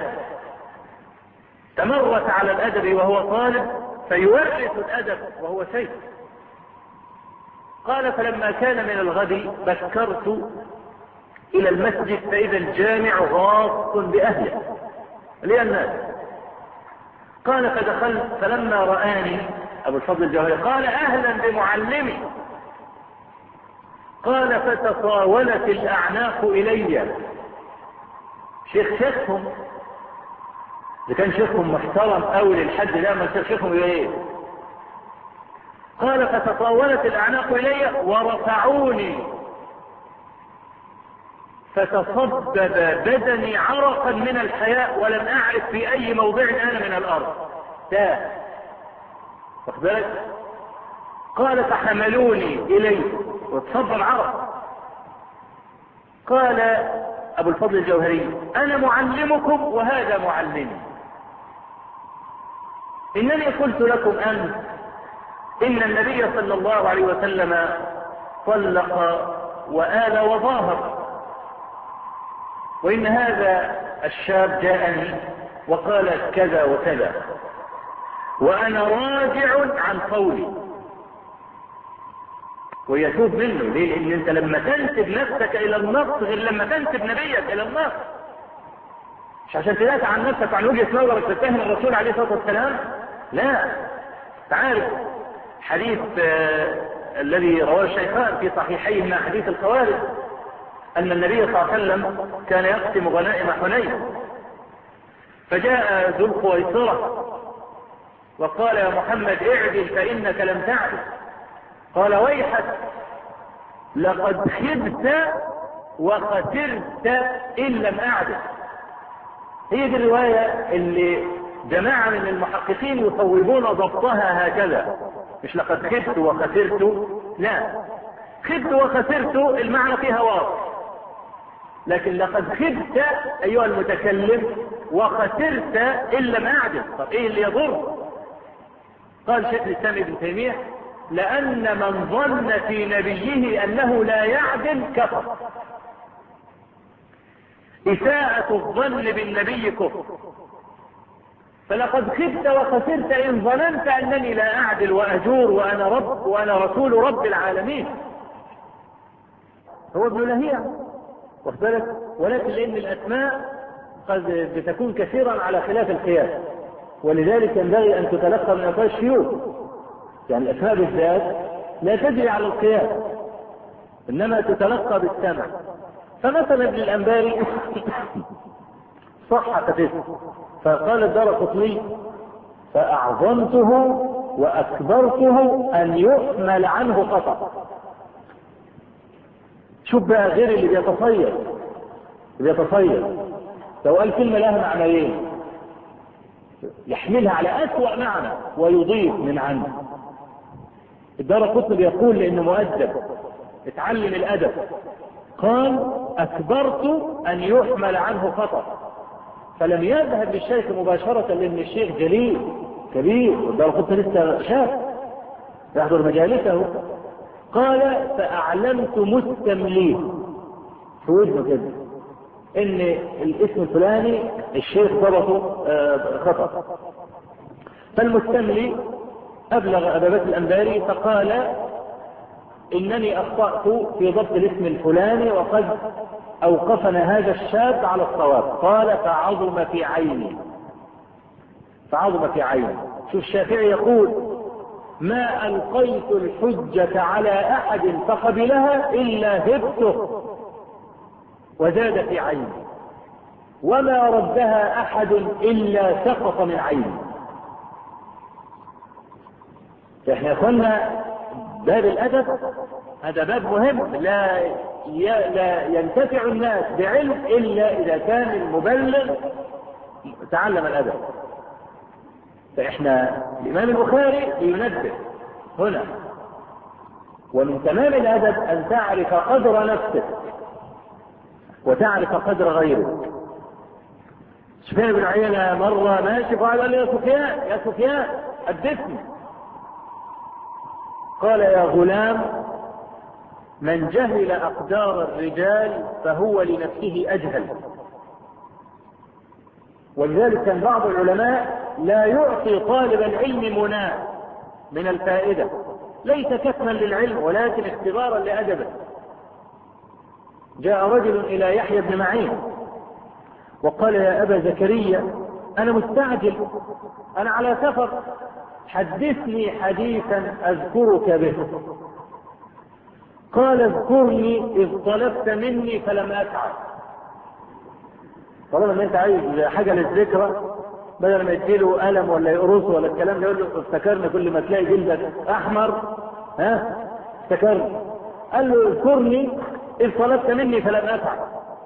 تمرس على الأدب وهو طالب، فيورث الأدب وهو شيخ. قال: فلما كان من الغد بكرت إلى المسجد فإذا الجامع غاص بأهله للناس. قال: فدخلت فلما رآني أبو الفضل الجوهري قال: أهلا بمعلمي. قال: فتطاولت الأعناق إلي. شيخهم، إذا كان شيخهم محترم أوي للحد ده، ما شيخهم إيه؟ قال: فتطاولت الأعناق إلي ورفعوني، فتصبب بدني عرقا من الحياء ولم أعرف في أي موضع أنا من الأرض. واخد. قال: فحملوني إليه وتصب العرق. قال أبو الفضل الجوهري: أنا معلمكم وهذا معلمي. إنني قلت لكم أمس إن النبي صلى الله عليه وسلم طلق وآل وظاهر، وإن هذا الشاب جاءني وقال كذا وكذا، وأنا راجع عن قولي. ويتوب منه. ليه؟ لأن أنت لما تنسب نفسك إلى النص غير لما تنسب نبيك إلى النص. مش عشان تدافع عن نفسك وعن وجهة نظرك تتهم الرسول عليه الصلاة والسلام. لا. تعرف حديث الذي رواه الشيخان في صحيحيه من حديث الخوارج أن النبي صلى الله عليه وسلم كان يقسم غنائم حنين، فجاء ذو الخويصرة وقال يا محمد اعدل فإنك لم تعدل. قال ويحك لقد خبت وخسرت إن لم أعدل. هي دي الرواية اللي جماعة من المحققين يصوبون ضبطها هكذا، مش لقد خبت وخسرت، لا، خبت وخسرت المعنى فيها واضح، لكن لقد خبت أيها المتكلم وخسرت إن لم أعدل. طب إيه اللي يضر؟ قال شيخ الإسلام ابن تيمية لأن من ظن في نبيه أنه لا يعدل كفر. إساءة الظن بالنبي كفر. فلقد خبت وخسرت إن ظننت أنني لا أعدل وأجور وأنا رب وأنا رسول رب العالمين. هو ابن لهيع واخد بالك، ولكن لأن الأسماء قد بتكون كثيرا على خلاف القياس، ولذلك ينبغي أن تتلقى من أقوال الشيوخ. يعني الأسماء بالذات لا تجري على القياس، إنما تتلقى بالسمع. فمثلا ابن الأنباري صح كتبه، فقال الدارقطني فأعظمته وأكبرته أن يحمل عنه خطأ. شوف بقى غير اللي بيتصيد لو قال كلمة لها معنيين يحملها على أسوأ معنى ويضيف من عنه. الدارقطني بيقول لأنه مؤدب اتعلم الأدب، قال أكبرت أن يحمل عنه خطأ، فلم يذهب للشيخ مباشرة لأن الشيخ جليل كبير والدارقطني لسه شاب يحضر مجالسه. قال فأعلمت مستمليه في وجهه كده ان الاسم الفلاني الشيخ ضبطه خطأ. فالمستملي أبلغ أبا بكر الأنباري فقال إنني أخطأت في ضبط الاسم الفلاني وقد أوقفنا هذا الشاب على الصواب. قال فعظم في عيني. شوف الشافعي يقول ما ألقيت الحجة على أحد فقبلها إلا هبته وزاد في عيني، وما ردها أحد إلا سقط من عيني. احنا يا اخوانا باب الأدب هذا باب مهم، لا ينتفع الناس بعلم إلا إذا كان المبلغ تعلم الأدب. فإحنا الإمام البخاري ينبه هنا، ومن تمام الأدب أن تعرف قدر نفسك وتعرف قدر غيرك. سفيان بن عيينة مرة ماشي قال لي يا سفيان حدثني. قال يا غلام من جهل أقدار الرجال فهو لنفسه أجهل. ولذلك كان بعض العلماء لا يعطي طالب العلم منى من الفائدة، ليس كتما للعلم ولكن اختبارا لأدبه. جاء رجل إلى يحيى بن معين وقال يا أبا زكريا أنا مستعجل، أنا على سفر، حدثني حديثا أذكرك به. قال اذكرني إذ طلبت مني فلم أفعل. طالما ان انت عايز حاجة للذكرى بدل ما يديله ألم ولا يقرصه ولا الكلام ده يقول له افتكرني كل ما تلاقي جلدك أحمر افتكرني. قال له اذكرني إذ طلبت مني فلم أفعل.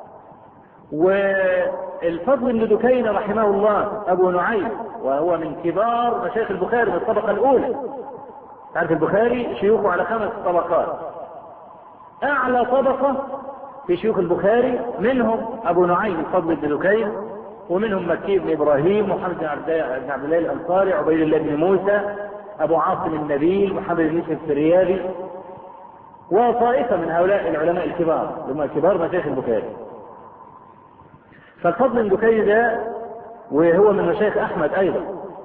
والفضل بن دكين رحمه الله أبو نعيم وهو من كبار مشايخ البخاري من الطبقة الأولى. تعرف البخاري شيوخه على 5 طبقات، أعلى طبقة في شيوخ البخاري منهم أبو نعيم الفضل بن دكين، ومنهم مكي بن إبراهيم، محمد بن عبد الله الأنصاري، عبيد الله بن موسى، أبو عاصم النبيل، محمد بن يوسف الفريابي، وطائفة من هؤلاء العلماء الكبار هم كبار مشايخ البخاري. فالفضل بن دكين ده وهو من مشايخ أحمد أيضا،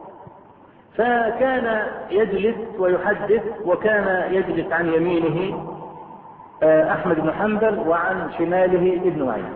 فكان يجلس ويحدث، وكان يجلس عن يمينه أحمد بن حنبل وعن شماله ابن معين.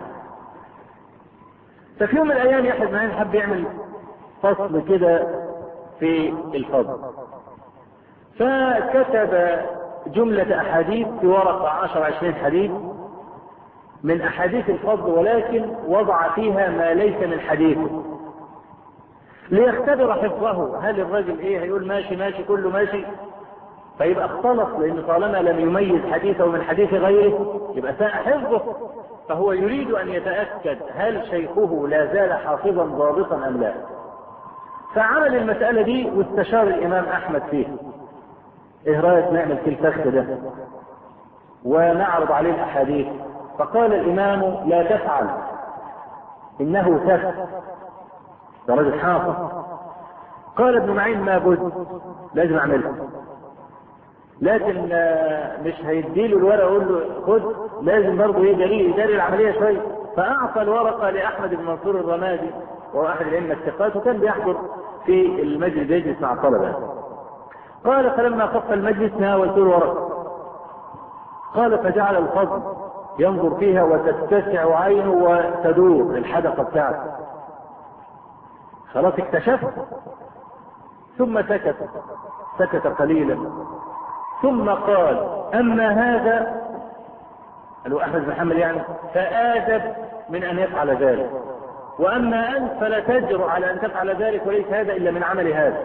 ففي يوم من الأيام يحيى بن معين حب يعمل فصل كده في الفضل، فكتب جملة أحاديث في ورقة 10-20 حديث من أحاديث الفضل، ولكن وضع فيها ما ليس من حديثه ليختبر حفظه. هل الرجل هيقول ماشي ماشي كله ماشي، فيبقى اختلط، لأن طالما لم يميز حديثه من حديث غيره يبقى ساء حفظه. فهو يريد أن يتأكد هل شيخه لا زال حافظا ضابطا أم لا. فعمل المسألة دي واستشار الإمام أحمد فيه. إيه رأيك نعمل في الفخ ده ونعرض عليه الأحاديث؟ فقال الإمام لا تفعل، إنه فخ، ده رجل حافظ. قال ابن معين ما بد، لازم أعمله، لكن مش هيديله الورقة يقول له خد، لازم برضه يداري العملية شوية. فأعطى الورقة لأحمد بن منصور الرمادي، وهو أحد الأئمة الثقات، وكان بيحضر في المجلس يجلس مع الطلبة. قال فلما خف المجلس ناولت الورقة. قال فجعل الفضل ينظر فيها وتتسع عينه وتدور الحدقة بتاعته، خلاص اكتشفت. ثم سكت قليلا، ثم قال أما هذا، قالوا أحمد بن حنبل يعني، فآدب من أن يفعل ذلك، وأما أنت فلا تجرؤ على أن تفعل ذلك، وليس هذا إلا من عمل هذا.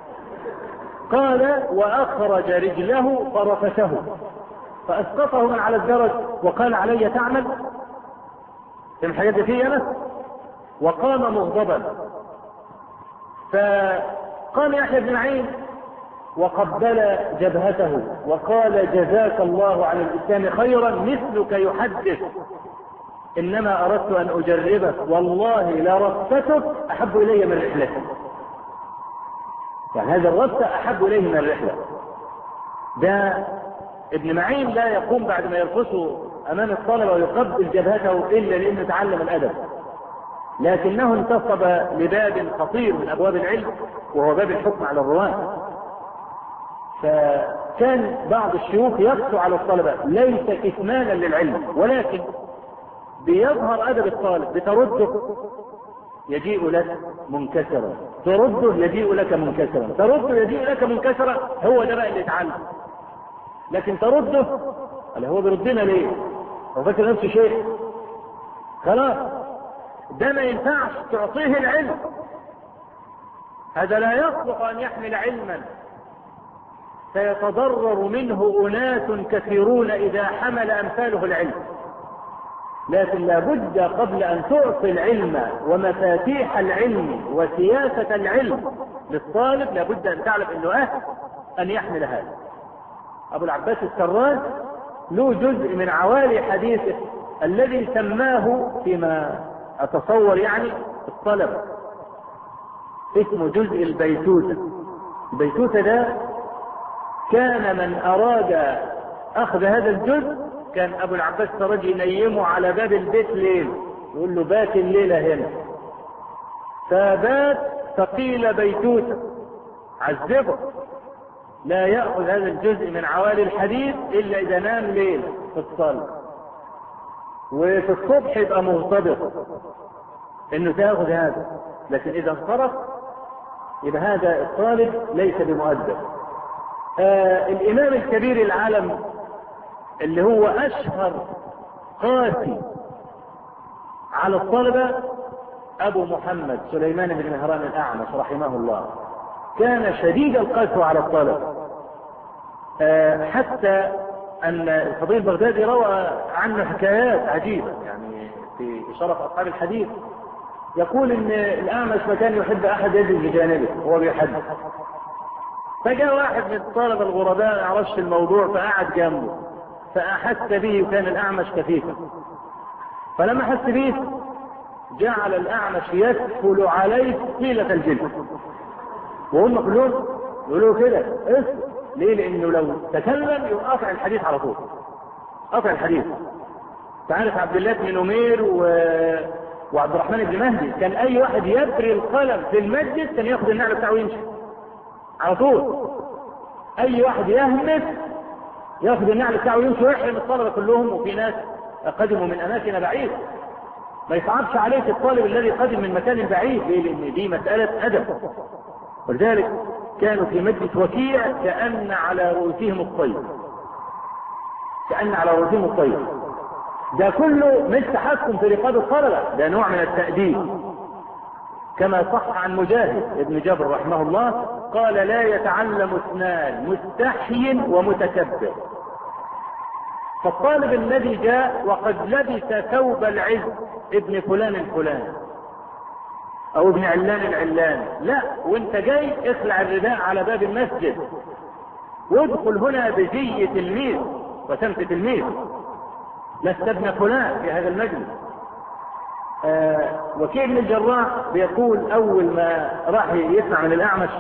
قال وأخرج رجله فرفشه فأسقطه من على الدرج وقال علي تعمل من حاجات فيه أنا، وقام مغضبا. فقام يحيى بن معين وقبل جبهته وقال جزاك الله عن الإسلام خيرا، مثلك يحدث، إنما أردت أن أجربك، والله لرفتك أحب إلي من رحلتك. يعني هذا الرفت أحب إليه من الرحلة. ده ابن معين لا يقوم بعد ما يرقصه أمام الطلبة ويقبل جبهته إلا لأنه تعلم الأدب، لكنه انتصب لباب خطير من أبواب العلم، وهو باب الحكم على الرواة. فكان بعض الشيوخ يقسو على الطلبة ليس كتمانا للعلم، ولكن بيظهر أدب الطالب، بترده يجيء لك منكسرا، ترده يجيء لك منكسرا، ترده يجيء لك منكسرا. هو ده بقى اللي اتعلم. لكن ترده قال هو بيردنا ليه؟ هو فاكر نفسه شيخ؟ خلاص ده ما ينفعش تعطيه العلم، هذا لا يصلح أن يحمل علما، سيتضرر منه أناس كثيرون إذا حمل أمثاله العلم. لكن لابد قبل أن تعطي العلم ومفاتيح العلم وسياسة العلم للطالب لابد أن تعلم أنه أن يحمل هذا. أبو العباس السراج له جزء من عوالي حديثه الذي سماه فيما أتصور يعني الطلب اسمه جزء البيتوتة. البيتوتة ده كان من أراد أخذ هذا الجزء كان أبو العباس السراج ينيمه على باب البيت ليل، يقول له بات الليلة هنا، فبات ثقيل بيتوتة، عذبه، لا يأخذ هذا الجزء من عوالي الحديث إلا إذا نام ليل في الصلاة، وفي الصبح يبقى مغتبط إنه تأخذ هذا. لكن إذا انصرف يبقى هذا الطالب ليس بمؤدب. الإمام الكبير العالم اللي هو أشهر قاسي على الطلبة أبو محمد سليمان بن مهران الأعمش رحمه الله، كان شديد القسوة على الطلبة، حتى أن الخطيب البغدادي روى عنه حكايات عجيبة يعني في شرف أصحاب الحديث. يقول إن الأعمش ما كان يحب أحد يجلس بجانبه وهو بيحدث، فجاء واحد من الطلبة الغرباء ما يعرفش الموضوع فقعد جنبه فأحس به، وكان الأعمش كفيفا، فلما حس به جعل الأعمش يسفل عليه طيلة الجلد، وهم كلهم يقولوا كده ليه؟ لأنه لو تكلم يقطع الحديث على طول، قطع الحديث. تعرف عبد الله بن نمير وعبد الرحمن بن مهدي كان أي واحد يبري القلم في المسجد كان ياخذ النعل بتاعه ويمشي على طول. أي واحد يهمس ياخذ النعل بتاعه ويمشي ويحرم الطلبة كلهم. وفي ناس قدموا من أماكن بعيدة، ما يصعبش عليك الطالب الذي قدم من مكان بعيد، ليه؟ لأن دي مسألة أدب. ولذلك كانوا في مجلس وكيع كأن على رؤوسهم الطير، كأن على رؤوسهم الطير. ده كله مش تحكم في رقاب الطلبة، ده نوع من التأديب، كما صح عن مجاهد ابن جبر رحمه الله قال: لا يتعلم اثنان مستحي ومتكبر. فالطالب الذي جاء وقد لبس ثوب العز ابن فلان الفلان او ابن علان العلان، لا، وانت جاي اخلع الرداء على باب المسجد وادخل هنا بزي تلميذ وسمت تلميذ، لست ابن فلان في هذا المجلس. وكيع بن الجراح بيقول اول ما راح يسمع من الاعمش،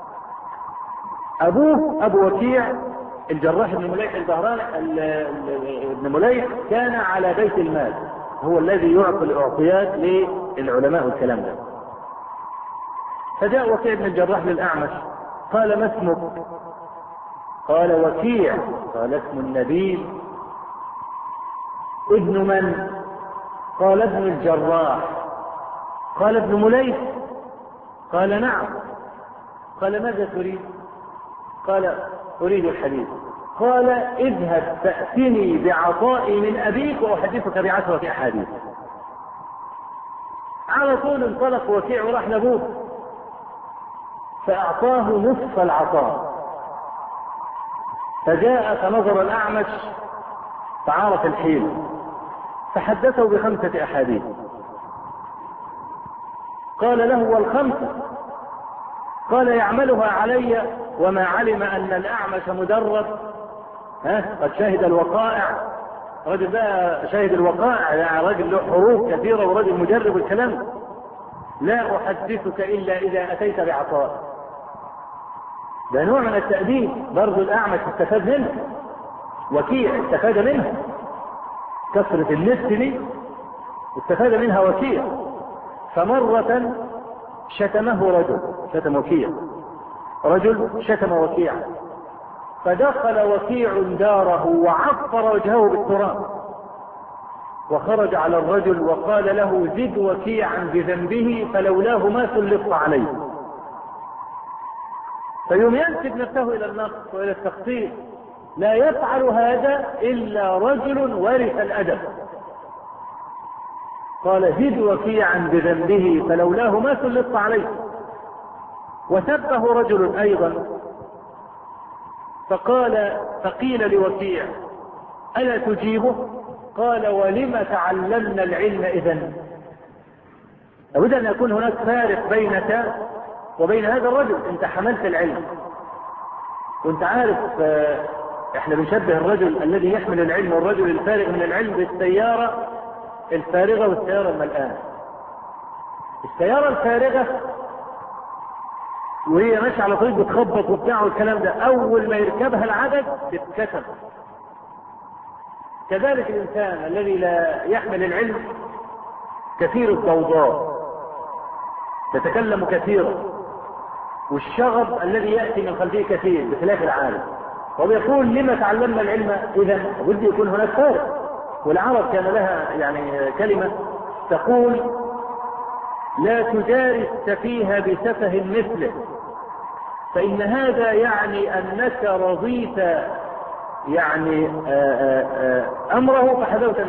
ابوه ابو وكيع الجراح بن مليح البهراني ابن مليح كان على بيت المال، هو الذي يعطي الاعطيات للعلماء والكلام ده. فجاء وكيع بن الجراح للاعمش قال: ما اسمك؟ قال: وكيع. قال: اسم النبيل. ابن من؟ قال: ابن الجراح. قال: ابن مليح؟ قال: نعم. قال: ماذا تريد؟ قال: أريد الحديث. قال: اذهب فأتني بعطائي من أبيك وأحدثك ب10 أحاديث. على طول انطلق وكيع وراح لأبوه فأعطاه نصف العطاء. فجاء فنظر الأعمش فعرف الحيل فحدثه ب5 أحاديث. قال له: والخمسة؟ قال: يعملها علي وما علم أن الأعمش مدرب، قد شاهد الوقائع، رجل بقى شاهد الوقائع، يعني رجل له حروف كثيرة ورجل مجرب الكلام. لا أحدثك إلا إذا أتيت بعطاء. ده نوع من التأديب برضو، الأعمش استفاد منه، وكيع استفاد منها، كثرة النفس دي استفاد منها وكيع. فمرة شتمه رجل، شتم وكيع، رجل شتم وكيع، فدخل وكيع داره وعفر وجهه بالتراب، وخرج على الرجل وقال له: زد وكيعا بذنبه فلولاه ما سلط عليه. فيوم ينسب نفسه الى النقص والى التقصير، لا يفعل هذا الا رجل ورث الادب. قال: زد وكيعا بذنبه فلولاه ما سلط عليه. وسبه رجل ايضا فقيل لوكيع: الا تجيبه؟ قال: ولم تعلمنا العلم اذن؟ لابد ان يكون هناك فارق بينك وبين هذا الرجل. انت حملت العلم، وانت عارف احنا بنشبه الرجل الذي يحمل العلم والرجل الفارغ من العلم بالسيارة الفارغة والسيارة الملآنة. السيارة الفارغة وهي ماشية على طريق بتخبط وبتاع والكلام ده، اول ما يركبها العدد تتكتم. كذلك الانسان الذي لا يحمل العلم كثير الضوضاء، يتكلم كثيرا، والشغب الذي يأتي من خلفه كثير بخلاف العالم. وبيقول: لما تعلمنا العلم اذا؟ بد يكون هناك فارق. والعرب كان لها يعني كلمة تقول: لا تجاري السفيه بسفه مثله، فإن هذا يعني أنك رضيت يعني أمره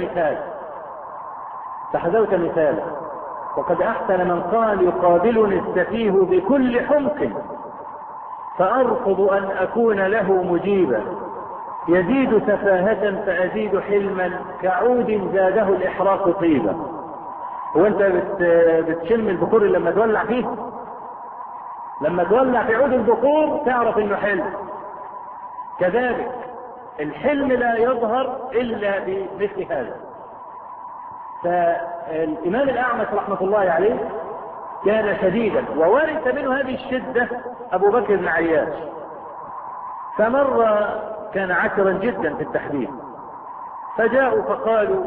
فحذوت مثاله. وقد أحسن من قال: يقابلني السفيه بكل حمق فأرفض أن أكون له مجيبا، يزيد سفاهة فأزيد حلما كعود زاده الإحراق طيبا. وانت بتشم البخور لما تولع فيه، لما تولع في عود البخور تعرف انه حلم. كذلك الحلم لا يظهر الا بمثل هذا. فالامام الاعمش رحمة الله عليه كان شديدا، وورث منه هذه الشدة ابو بكر بن عياش. فمرة كان عكرا جدا في التحديث، فجاءوا فقالوا: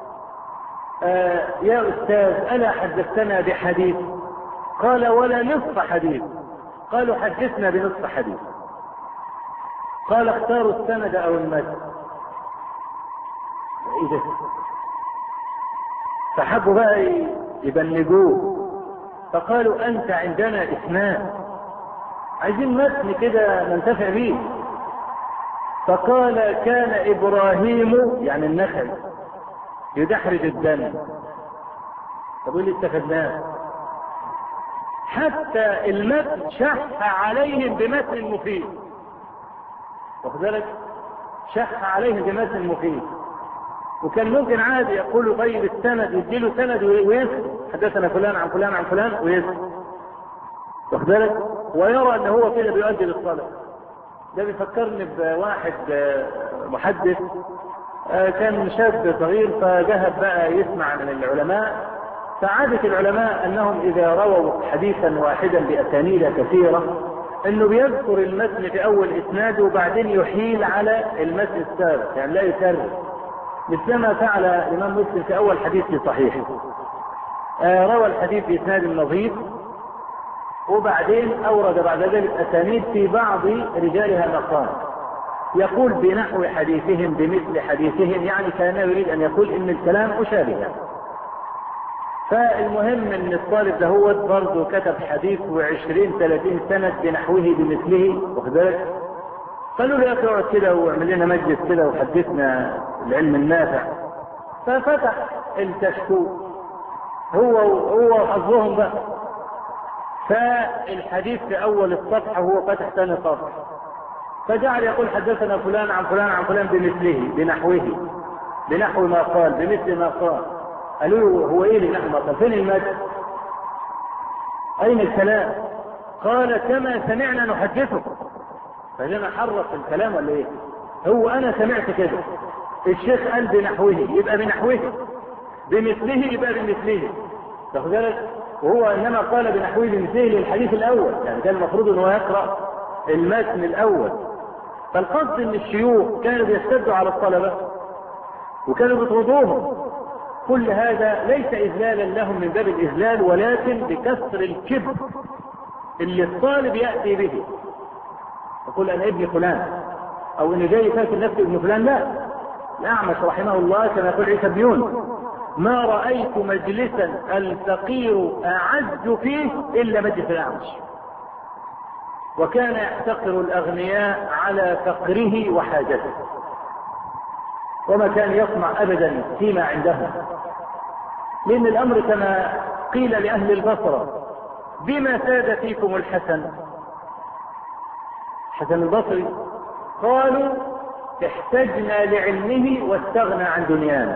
يا أستاذ ألا حدثتنا بحديث؟ قال: ولا نصف حديث. قالوا: حدثنا بنصف حديث. قال: اختاروا السند أو المتن. إيه ده؟ فحبوا بقى يبلغوه، فقالوا: أنت عندنا إثنان، عايزين متن كده ننتفع به. فقال كان إبراهيم يعني النخل يدحرج الدم. طب اللي استفدناه حتى المتن شح عليهم بمتن مفيد، واخد بالك؟ شح عليهم بمتن مفيد. وكان ممكن عادي يقول طيب السند، يديله سند ويسكت، حدثنا فلان عن فلان عن فلان ويسكت، واخد بالك؟ ويرى ان هو كده بيؤدي للصلاة. ده بيفكرني بواحد محدث كان شاب صغير، فذهب بقى يسمع من العلماء. فعادة العلماء انهم اذا رووا حديثا واحدا باسانيد كثيرة انه بيذكر المتن في اول اسناد وبعدين يحيل على المتن السابق، يعني لا يكرر، مثلما فعل الامام مسلم في اول حديث في صحيحه. روى الحديث باسناد نظيف وبعدين اورد بعد ذلك اسانيد في بعض رجالها مقال، يقول بنحو حديثهم بمثل حديثهم، يعني كان يريد ان يقول ان الكلام مشابه. فالمهم ان الطالب ده هو برضه كتب حديث 20-30 سنة بنحوه بمثله، واخد بالك؟ قالوا له يا اخي اقعد كده واعمل لنا مجلس كده وحدثنا العلم النافع. ففتح الكشكول هو وحظهم بقى. فالحديث في اول الصفحة هو فتح ثاني صفحة، فجعل يقول حدثنا فلان عن فلان عن فلان بمثله بنحوه، بنحو ما قال بمثل ما قال. قالوا هو ايه بنحو ما قال؟ فين المجد؟ اين الكلام؟ قال كما سمعنا نحدثه. فجينا حرف الكلام ولا ايه؟ هو انا سمعت كده، الشيخ قال بنحوه يبقى بنحوه، بمثله يبقى بمثله، واخد بالك؟ وهو انما قال بنحوه بمثله للحديث الاول، يعني كان المفروض ان هو يقرا المتن الاول. فالقصد ان الشيوخ كانوا بيشتدوا على الطلبه وكانوا بيطردوهم. كل هذا ليس اذلالا لهم من باب الاذلال، ولكن بكسر الكبر اللي الطالب ياتي به، يقول انا ابن فلان، او انه جاي فاكر نفسه ابن فلان. لا، الاعمش رحمه الله كما يقول عيسى بن يونس ما رايت مجلسا الفقير اعز فيه الا مجلس الاعمش، وكان يحتقر الاغنياء على فقره وحاجته، وما كان يطمع ابدا فيما عندهم. لان الامر كما قيل لاهل البصره بما ساد فيكم الحسن البصري، قالوا احتجنا لعلمه واستغنى عن دنيانا.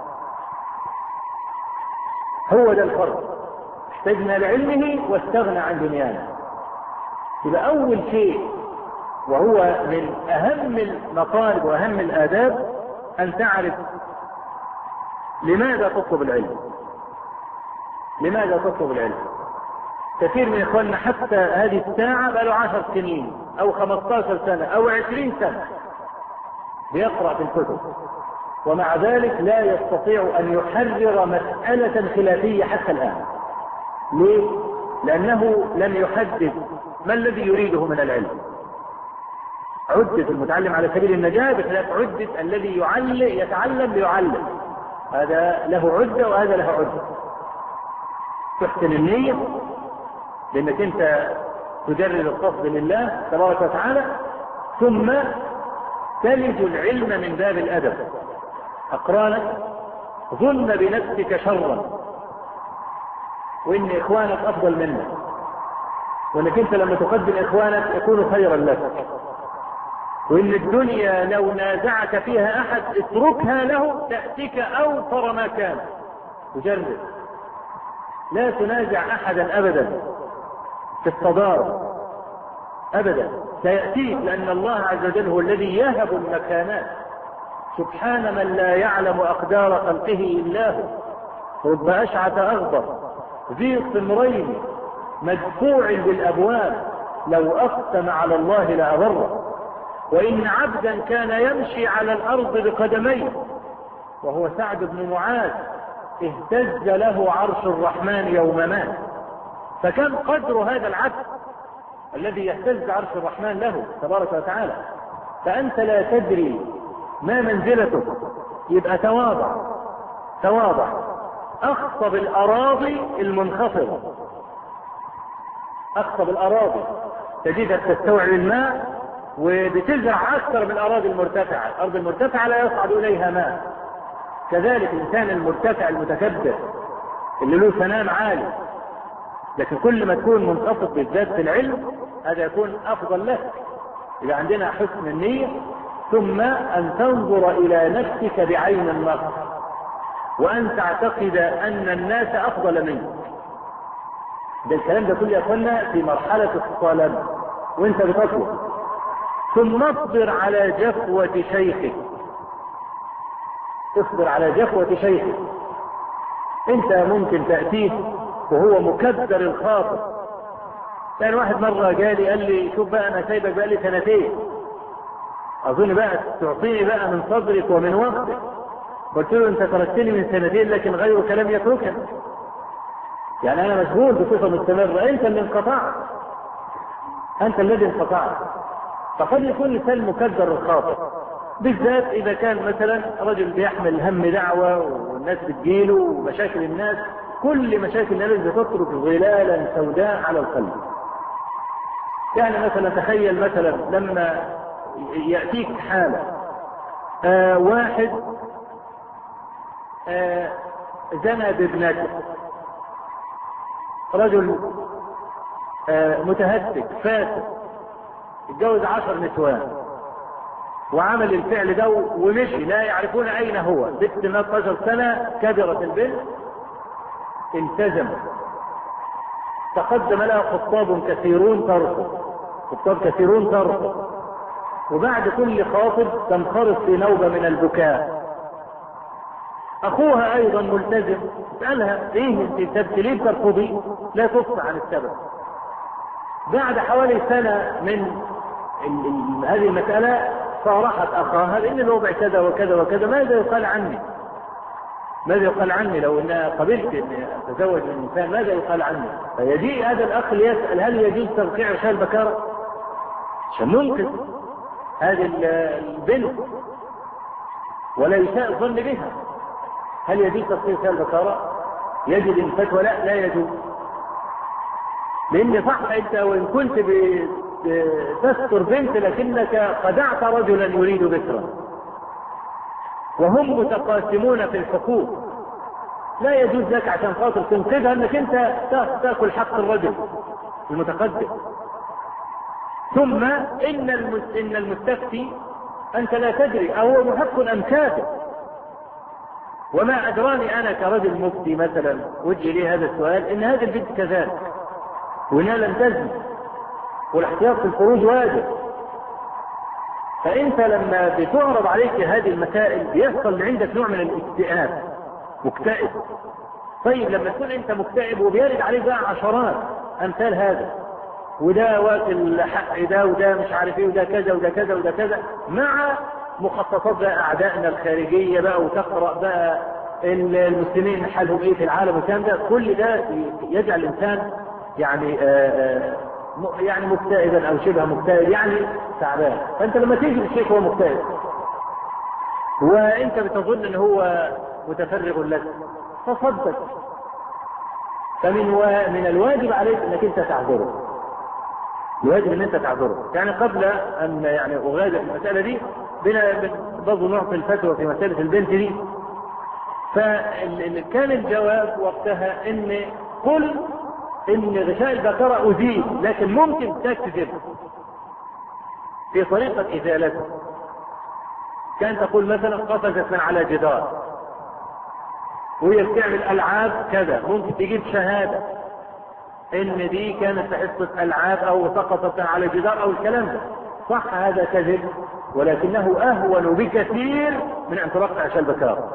هو ده الفرق، احتجنا لعلمه واستغنى عن دنيانا. يبقى اول شيء وهو من اهم المطالب واهم الاداب ان تعرف لماذا تطلب العلم. لماذا تطلب العلم؟ كثير من اخواننا حتى هذه الساعة بقى له 10 سنين او 15 سنة او 20 سنة بيقرأ في الكتب، ومع ذلك لا يستطيع ان يحرر مسألة خلافية حتى الان. ليه؟ لانه لم يحدد ما الذي يريده من العلم. عدة المتعلم على سبيل النجاة بخلاف عدة الذي يتعلم ليعلم، هذا له عدة وهذا له عدة. تحسن النية لانك انت تجرد القصد لله تبارك وتعالى، ثم تلج العلم من باب الادب. اقرانك ظن بنفسك شرا وان اخوانك افضل منك، وانك انت لما تقدم اخوانك يكون خيرا لك، وان الدنيا لو نازعك فيها احد اتركها له تأتيك اوفر ما كان. تجرد، لا تنازع احدا ابدا في الصدارة ابدا، سيأتيك، لان الله عز وجل هو الذي يهب المكانات. سبحان من لا يعلم اقدار خلقه الا هو. رب اشعث اغبر ذي صمرين مدفوع بالابواب لو اقسم على الله لأبره. وان عبدا كان يمشي على الارض بقدميه وهو سعد بن معاذ اهتز له عرش الرحمن يوم مات. فكم قدر هذا العبد الذي يهتز عرش الرحمن له تبارك وتعالى؟ فأنت لا تدري ما منزلتك، يبقى تواضع. أخصب الأراضي المنخفضة، أخصب الأراضي تجدها تستوعب الماء وبتزرع اكثر من الاراضي المرتفعة. الارض المرتفعة لا يصعد اليها ماء. كذلك الانسان المرتفع المتكبر اللي له سنام عالي، لكن كل ما تكون منخفض بالذات في العلم هذا يكون افضل لك. اذا عندنا حسن النية، ثم ان تنظر الى نفسك بعين النظر، وان تعتقد ان الناس افضل منك. ده الكلام ده كله يا اخوانا في مرحلة الطلب وانت بتطلب. ثم اصبر على جفوة شيخك. اصبر على جفوة شيخك. انت ممكن تأتيه وهو مكدر الخاطر. يعني واحد مرة جالي قال لي شوف بقى انا سايبك بقى لي 2 سنين، اظن بقى تعطيني بقى من صبرك ومن وقتك. قلت له انت تركتني من 2 سنين لكن غيرك لم يتركني. يعني انا مشغول بصفة مستمرة، انت اللي انقطعت، انت الذي انقطعت. فقد يكون الانسان مكدر الخاطر، بالذات اذا كان مثلا رجل بيحمل هم دعوة والناس بتجيله ومشاكل الناس، كل مشاكل الناس بتترك ظلالا سوداء على القلب. يعني مثلا تخيل مثلا لما يأتيك حالة واحد زنى بابنته، رجل متهتك فاسد اتجوز 10 نسوان وعمل الفعل ده ومشي، لا يعرفون اين هو. بنت 12 سنة كبرت البنت، التزم، تقدم لها خطاب كثيرون ترفض، وبعد كل خاطب تنخرط في نوبة من البكاء. اخوها ايضا ملتزم، اسألها ايه انت ليه ترفضي؟ لا تفصح عن السبب. بعد حوالي 1 سنة من هذه المسألة صارحت اخاها لان الوضع كذا وكذا وكذا، ماذا يقال عني لو ان قبلت ان اتزوج من انسان، ماذا يقال عني؟ فيجيء هذا الاخ ليسأل هل يجوز ترقيع عشان البكارة عشان ننقذ هذه البنت ولا يساء الظن بها. هل يجوز ترقيع عشان البكارة؟ يجد الفتوى لا يجوز. لان صح انت وان كنت تستر بنت لكنك خدعت رجلا يريد بكرا، وهم متقاسمون في الحقوق. لا يجوز لك عشان خاطر تنقذها انك انت تاكل حق الرجل المتقدم. ثم ان المستفتي انت لا تدري اهو محق ام كافر. وما ادراني انا كرجل مفتي مثلا وجه لي هذا السؤال ان هذه البنت كذلك وانها لم تزني، والاحتياط في الخروج واجب. فانت لما بتعرض عليك هذه المسائل بيحصل عندك نوع من الاكتئاب، مكتئب. طيب لما تكون انت مكتئب وبيرد عليك بقى عشرات امثال هذا، وده واكل حق ده وده مش عارف ايه وده كذا وده كذا وده كذا، مع مخططات بقى اعدائنا الخارجيه بقى، وتقرا بقى المسلمين حالهم ايه في العالم والكلام ده، كل ده يجعل الانسان يعني مكتئبا او شبه مكتئب، يعني تعبان. فانت لما تيجي للشيخ هو مكتئب وانت بتظن ان هو متفرغ لك فصدق، من الواجب عليك انك انت تعذره. الواجب ان انت تعذره. يعني قبل ان اغادر المسألة دي برضه نعطي الفتوى في مسألة البنت دي. فكان الجواب وقتها ان قل ان غشاء البكرة ازيل، لكن ممكن تكذب في طريقة ازالته. كان تقول مثلا قفزت من على جدار وهي بتعمل العاب كذا، ممكن تجيب شهادة ان دي كانت في حصة العاب او سقطت على جدار او الكلام ده. صح هذا كذب، ولكنه اهون بكثير من ان ترقع عشان البكار.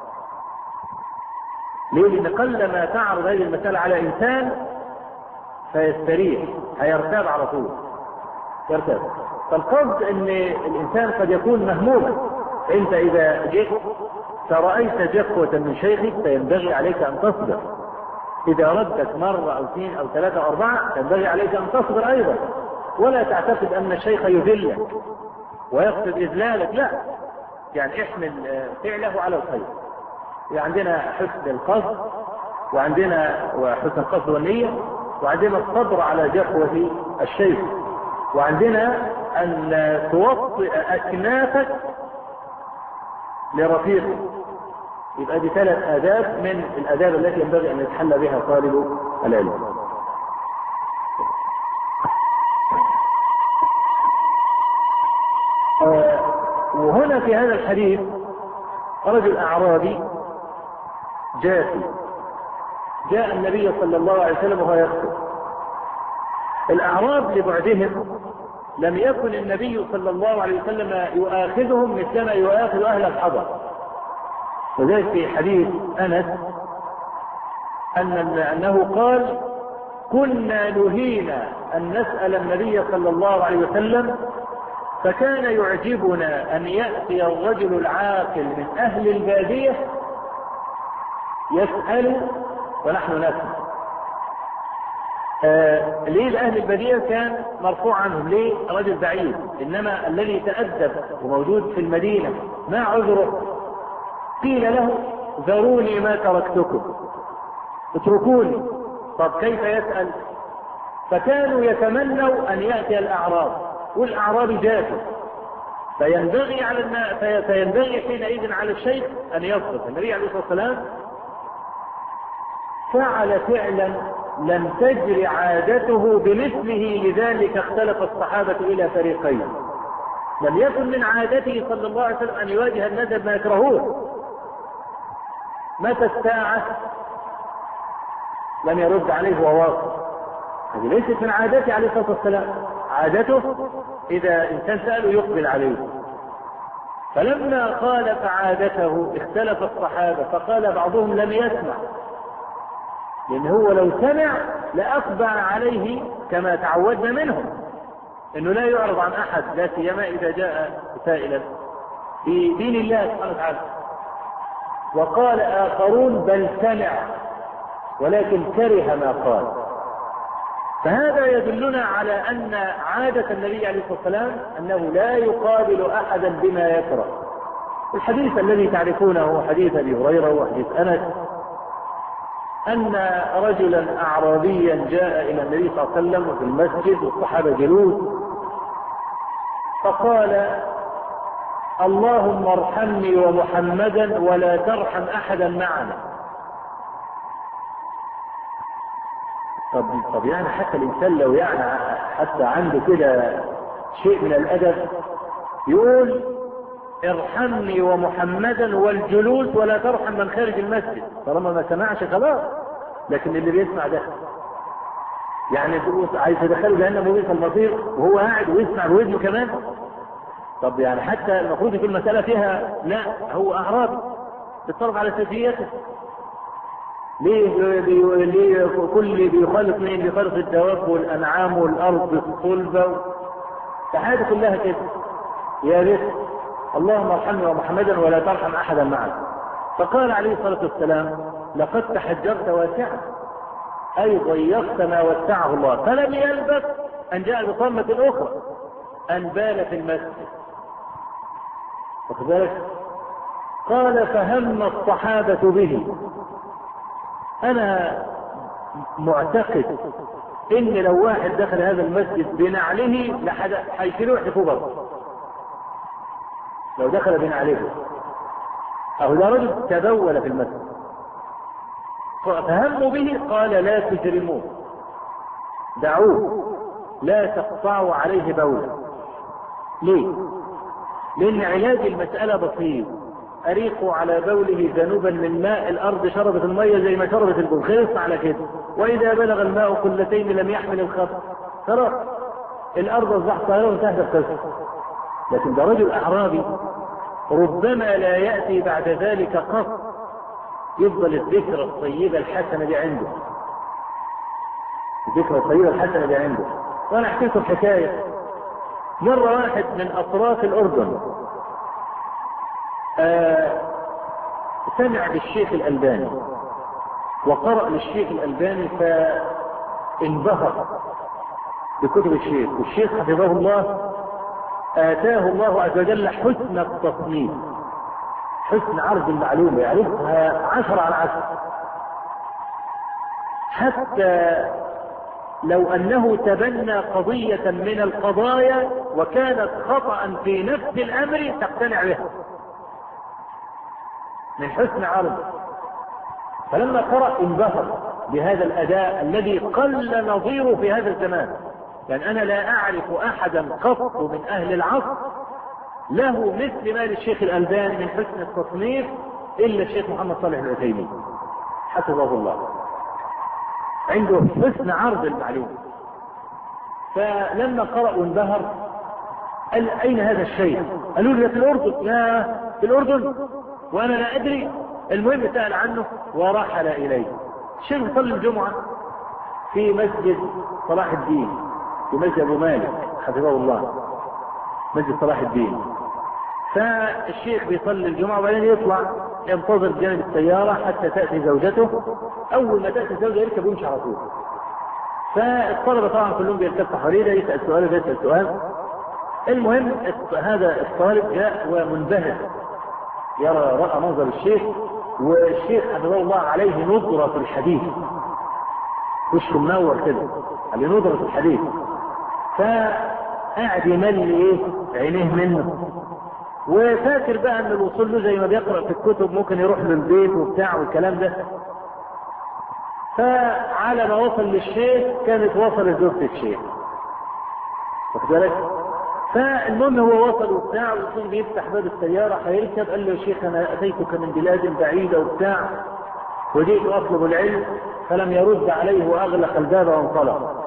ليه؟ لان قلما تعرض هذه المسألة على انسان فيستريح، هيرتاب على طول، يرتاب. فالقصد ان الانسان قد يكون مهموما. انت اذا جئت فرأيت جفوة من شيخك فينبغي عليك ان تصبر. اذا ردت مرة او 2 او 3 او 4 ينبغي عليك ان تصبر ايضا، ولا تعتقد ان الشيخ يذلك ويقصد اذلالك، لا. يعني احمل فعله على الخير. عندنا حسن القصد، وعندنا حسن القصد والنية، وعندنا الصبر على جفوة الشيخ، وعندنا أن توطئ أكنافك لرفيقك. يبقى دي 3 آداب من الآداب التي ينبغي أن يتحلى بها طالب العلم. وهنا في هذا الحديث رجل أعرابي جافي جاء النبي صلى الله عليه وسلم وهو يخطب. الأعراب لبعدهم لم يكن النبي صلى الله عليه وسلم يؤاخذهم مثلما يؤاخذ أهل الحضر. وذلك في حديث أنس أنه قال: كنا نهينا أن نسأل النبي صلى الله عليه وسلم، فكان يعجبنا أن يأتي الرجل العاقل من أهل البادية يسأل ونحن نسأل. ليه الأهل البادية كان مرفوع عنهم؟ ليه رجل بعيد؟ إنما الذي تأدب وموجود في المدينة ما عذره؟ قيل له: ذروني ما تركتكم، اتركوني. طب كيف يسأل؟ فكانوا يتمنوا أن يأتي الأعراب، والأعراب جافوا، فينبغي حينئذ على الشيخ أن يصدق. النبي عليه الصلاة والسلام فعل فعلا لم تجر عادته بمثله، لذلك اختلف الصحابة إلى فريقين. لم يكن من عادته صلى الله عليه وسلم أن يواجه الناس بما يكرهون. متى الساعة؟ لم يرد عليه وواصل. هذه ليست من عادته عليه الصلاة والسلام. عادته إذا إنسان سأله يقبل عليه. فلما خالف عادته اختلف الصحابة، فقال بعضهم: لم يسمع، لأن هو لو سمع لأقبع عليه كما تعودنا منهم، إنه لا يعرض عن أحد، لا سيما إذا جاء سائلا في دين الله سبحانه وتعالى. وقال آخرون: بل سمع ولكن كره ما قال. فهذا يدلنا على أن عادة النبي عليه الصلاة والسلام أنه لا يقابل أحدا بما يكره. الحديث الذي تعرفونه حديث أبي هريرة وحديث أنس، أن رجلا أعرابيا جاء إلى النبي صلى الله عليه وسلم في المسجد والصحابة جلوس، فقال: اللهم ارحمني ومحمدا ولا ترحم أحدا معنا. طب يعني حتى الإنسان لو يعني حتى عنده كده شيء من الأدب يقول: ارحمني ومحمدا والجلوس ولا ترحم من خارج المسجد. طالما ما سمعش خلاص. لكن اللي بيسمع ده يعني عايز يدخله جهنم وبئس المصير وهو قاعد ويسمع بودنه كمان. طب يعني حتى المفروض يكون المسألة فيها لا، هو أعرابي بيتصرف على سجيته. ليه كل بيخالط مين؟ بيخالط الدواب والأنعام والأرض الصلبة، فحاجة كلها كده. يا ريت اللهم ارحمني ومحمدا ولا ترحم أحدا معك. فقال عليه الصلاة والسلام: لقد تحجرت واسعا، أي ضيقت ما وسعه الله. فلم يلبث أن جاء بطمة أخرى، أن بال في المسجد. وكذلك قال: فهم الصحابة به. أنا معتقد إن لو واحد دخل هذا المسجد بنعله حيشيلوه يحدفوه بره. لو دخل بنعله، أو ده رجل تبول في المسجد، فهموا به. قال: لا تجرموه، دعوه، لا تقطعوا عليه بولا. ليه؟ لأن علاج المسألة بسيط. أريقوا على بوله ذنوبا من ماء الأرض شربت المية زي ما شربت البول، خلص على كده. وإذا بلغ الماء قلتين لم يحمل الخبر، خلاص الأرض أصبحت طاهرة وانتهت القصة. لكن ده رجل أعرابي ربما لا يأتي بعد ذلك قط، يفضل الذكرى الطيبة الحسنة دي عنده، الذكرى الطيبة الحسنة دي عنده. وأنا أحكي لكم حكاية. مرة واحد من أطراف الأردن سمع بالشيخ الألباني وقرأ للشيخ الألباني فانبهر بكتب الشيخ. والشيخ حفظه الله آتاه الله عز وجل حسن التصنيف، حسن عرض المعلومة، يعرفها 10 على 10. حتى لو أنه تبنى قضية من القضايا وكانت خطأ في نفس الأمر تقتنع بها من حسن عرض. فلما قرأ انبهر بهذا الأداء الذي قل نظيره في هذا الزمان. يعني أنا لا أعرف أحدا قط من أهل العصر له مثل ما للشيخ الألباني من حسن التصنيف إلا الشيخ محمد صالح العثيمين حفظه الله، عنده حسن عرض المعلومة. فلما قرأوا انبهر، قال أين هذا الشيء؟ قالوا لي في الأردن. لا في الأردن وأنا لا أدري. المهم سأل عنه ورحل إليه. الشيخ صلى الجمعة في مسجد صلاح الدين، في مسجد أبو مالك حفظه الله، مسجد صلاح الدين. فالشيخ بيصلي الجمعة وبعدين يطلع ينتظر جانب السيارة حتى تأتي زوجته. أول ما تأتي الزوجة يركب ويمشي على طول. فالطلبة طبعا كلهم بيلتفوا حواليه، يسأل سؤال وده يسأل سؤال. المهم هذا الطالب جاء ومنبهر، رأى منظر الشيخ، والشيخ حفظه الله عليه نظرة في الحديث، وشه منور كده، عليه نظرة في الحديث. فقعد يملي عينيه منه، وفاكر بقى ان الوصول له زي ما بيقرأ في الكتب ممكن يروح للبيت وبتاع والكلام ده. فعلى ما وصل للشيخ كانت وصل زوجة الشيخ، واخد بالك؟ فالمهم هو وصل وبتاع، ويكون بيفتح باب السيارة هيركب، قال له يا شيخ أنا أتيتك من بلاد بعيدة وبتاع وجئت أطلب العلم، فلم يرد عليه وأغلق الباب وانطلق.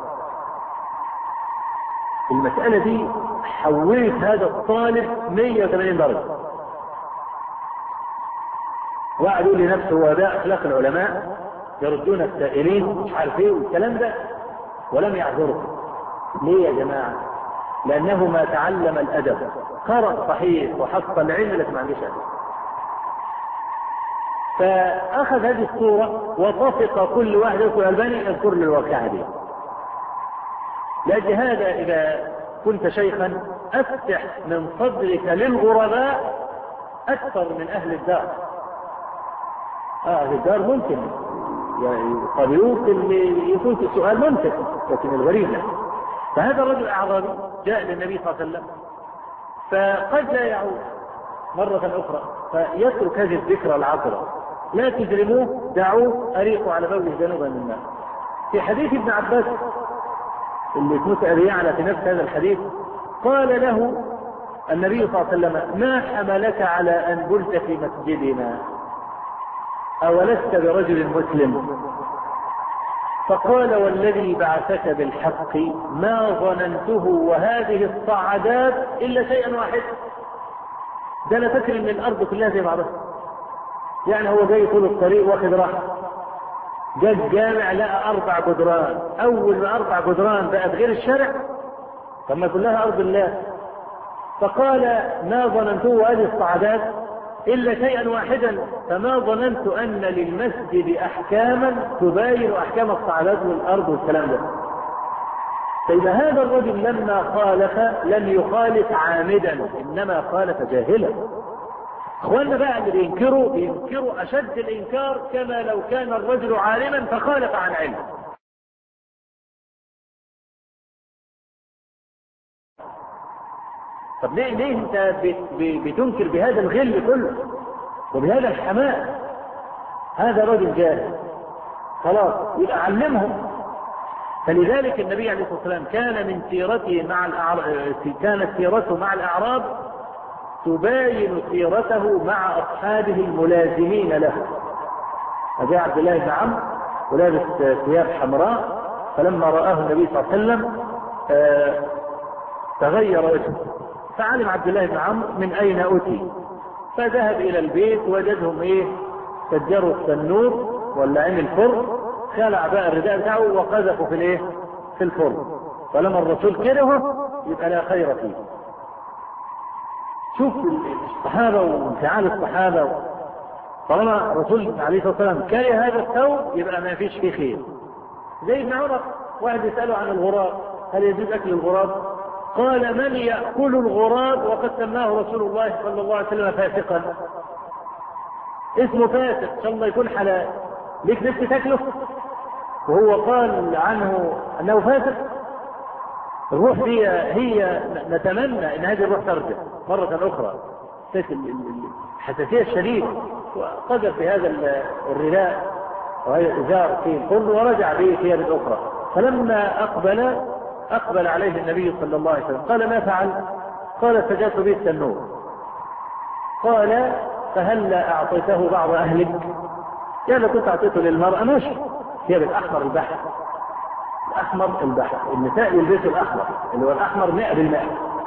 المسألة دي حولت هذا الطالب 180 درجة. وقعد يقول لنفسه هو ده أخلاق العلماء، يردون السائلين مش عارف ايه والكلام ده، ولم يعذره. ليه يا جماعة؟ لأنه ما تعلم الأدب، قرأ صحيح وحصل العلم لكن ما عندوش أدب. فأخذ هذه الصورة وطفق كل واحد يقول الألباني يذكر للواقعة دي. لأجل هذا إذا كنت شيخا أفتح من صدرك للغرباء أكثر من أهل الدار. أهل الدار ممكن يعني قبلوك اللي يكون في السؤال ممكن، لكن الغريب لا. فهذا الرجل أعرابي جاء للنبي صلى الله عليه وسلم، فقد لا يعود مرة أخرى، فيترك هذه الذكرى العطرة، لا تجرموه، دعوه أريقوا على بوله ذنوبا من الماء. في حديث ابن عباس اللي اسمه أبي يعلى في نفس هذا الحديث، قال له النبي صلى الله عليه وسلم ما حملك على أن بلت في مسجدنا أولست برجل مسلم؟ فقال والذي بعثك بالحق ما ظننته وهذه الصعدات إلا شيئا واحد. ده أنا فاكر إن الأرض كلها زي بعضها. يعني هو جاي طول الطريق واخد راحة، جاء الجامع لقى 4 جدران، أول ما 4 جدران بقت غير الشارع، ثم كلها أرض الله. فقال ما ظننته وهذه الصعدات إلا شيئا واحدا، فما ظننت أن للمسجد أحكاما تباين أحكام الصعدات والأرض والكلام ده. فإذا هذا الرجل لما خالف لم يخالف عامدا، إنما خالف جاهلا. اخواننا بقى اللي بينكروا أشد الإنكار، كما لو كان الرجل عالما فخالف عن علم. طب ليه انت بتنكر بهذا الغل كله وبهذا الحماء؟ هذا رجل جاهل خلاص، يبقى علمهم. فلذلك النبي عليه الصلاة والسلام كان من سيرته كانت سيرته مع الأعراب تباين سيرته مع أصحابه الملازمين له. فجاء عبد الله بن عمرو ولابس ثياب حمراء، فلما رآه النبي صلى الله عليه وسلم تغير وجهه، فعلم عبد الله بن عمرو من أين أتي، فذهب إلى البيت وجدهم سجروا التنور ولا عين الفرن، خلع بقى الرداء بتاعه وقذفوا في الفرن. فلما الرسول كرهه يبقى لا خير فيه. شوف الصحابة وانفعال الصحابة، طالما الرسول عليه الصلاة والسلام كره هذا الثوب يبقى ما فيش فيه خير. زي ابن عمر واحد يسأله عن الغراب، هل يجوز أكل الغراب؟ قال من يأكل الغراب وقد سماه رسول الله صلى الله عليه وسلم فاسقا؟ اسمه فاسق، ان شاء الله يكون حلال، ليك نفس تاكله؟ وهو قال عنه أنه فاسق. الروح دي هي نتمنى أن هذه الروح ترجع مرة أخرى. الحساسية الشديدة وقذف بهذا الرداء وهذا الإزار في القرن ورجع به ثياب أخرى. فلما أقبل عليه النبي صلى الله عليه وسلم قال: ما فعل؟ قال: سجدت به التنور. قال: فهلا أعطيته بعض أهلك؟ يعني كنت أعطيته للمرأة ماشي، ثياب الأحمر البحر، الأحمر البحر، النساء يلبسوا الأحمر اللي هو الأحمر 100%.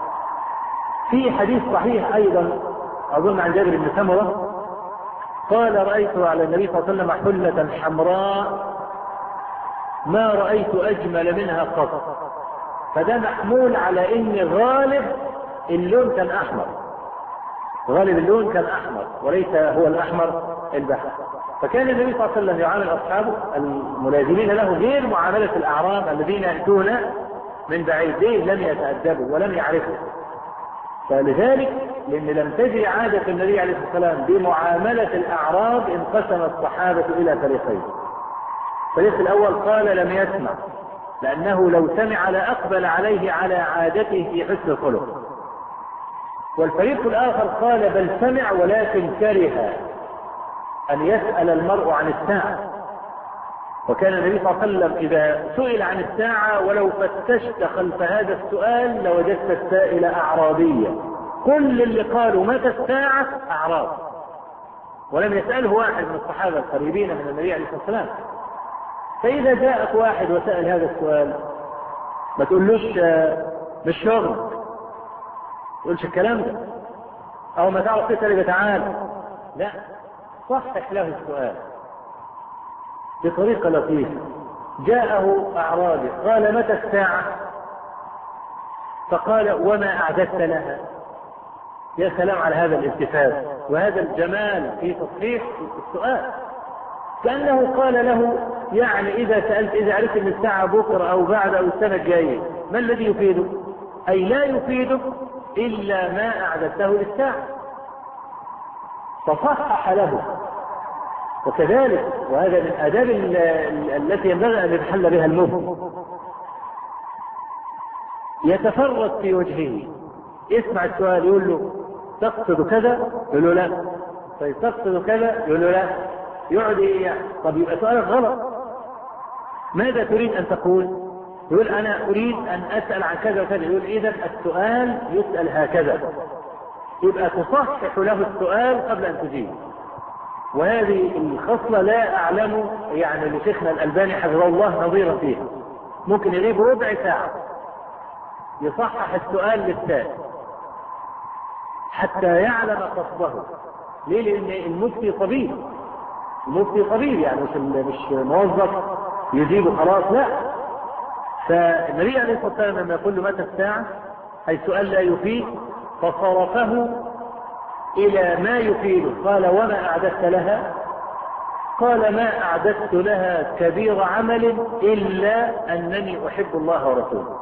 في حديث صحيح أيضا أظن عن جابر بن سمرة قال: رأيت على النبي صلى الله عليه وسلم حلة حمراء ما رأيت أجمل منها قط. فده محمول على إن غالب اللون كان أحمر، غالب اللون كان أحمر وليس هو الأحمر البحر. فكان النبي صلى الله عليه وسلم يعامل أصحابه الملازمين له غير معاملة الأعراب الذين يأتون من بعيد، لم يتأدبوا ولم يعرفوا. فلذلك لأن لم تجري عادة النبي عليه الصلاة والسلام بمعاملة الأعراب انقسم الصحابة إلى فريقين. الفريق الأول قال لم يسمع، لأنه لو سمع لأقبل عليه على عادته في حسن الخلق. والفريق الآخر قال بل سمع ولكن كره أن يسأل المرء عن الساعة. وكان النبي صلى الله عليه وسلم إذا سئل عن الساعة ولو فتشت خلف هذا السؤال لوجدت السائل أعرابيا. كل اللي قالوا متى الساعة أعراب، ولم يسأله واحد من الصحابة القريبين من النبي عليه الصلاة والسلام. فإذا جاءك واحد وسأل هذا السؤال ما تقولوش مش شغل، ما تقولش الكلام ده، أو ما تعرف تسأل تعال، لا، صحح له السؤال بطريقة لطيفة. جاءه أعرابي قال متى الساعة؟ فقال وما أعددت لها؟ يا سلام على هذا الالتفات وهذا الجمال في تصحيح السؤال، كأنه قال له يعني إذا سألت إذا عرفت من الساعة بكرة أو بعد أو السنة الجاية ما الذي يفيدك؟ أي لا يفيدك إلا ما أعددته للساعة. فصحح له. وكذلك وهذا من آداب التي ينبغي أن يتحلى بها المفت، يتفرد في وجهه، يسمع السؤال يقول له تقصد كذا؟ يقول له لا. طيب تقصد كذا؟ يقول له لا. يقعد يعني طب يبقى سؤالك غلط، ماذا تريد أن تقول؟ يقول أنا أريد أن أسأل عن كذا وكذا. يقول إذا السؤال يسأل هكذا، يبقى تصحح له السؤال قبل أن تجيب. وهذه الخصلة لا أعلم يعني لشيخنا الألباني حفظه الله نظيرا فيها. ممكن يغيب ربع ساعة يصحح السؤال للسائل حتى يعلم قصده. ليه؟ لأن المفتي طبيب، المفتي طبيب يعني مش موظف يجيب خلاص، لا. فالنبي عليه الصلاة والسلام لما يقول له متى الساعة أي سؤال لا يفيد فصرفه إلى ما يفيده. قال وما أعددت لها؟ قال ما أعددت لها كبير عمل إلا أنني أحب الله ورسوله.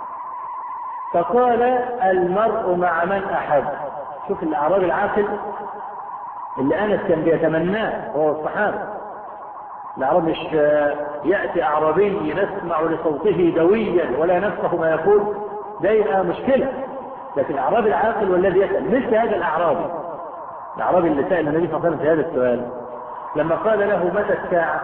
فقال المرء مع من أحب. شوف الأعرابي العاقل اللي أنس كان بيتمناه هو الصحابة. الأعراب مش يأتي أعرابي نسمع لصوته دويا ولا نفقه ما يقول، ده يبقى مشكلة. لكن الأعرابي العاقل والذي يسأل مثل هذا الأعرابي اللي سأل النبي صلى الله عليه وسلم في هذا السؤال لما قال له متى الساعة؟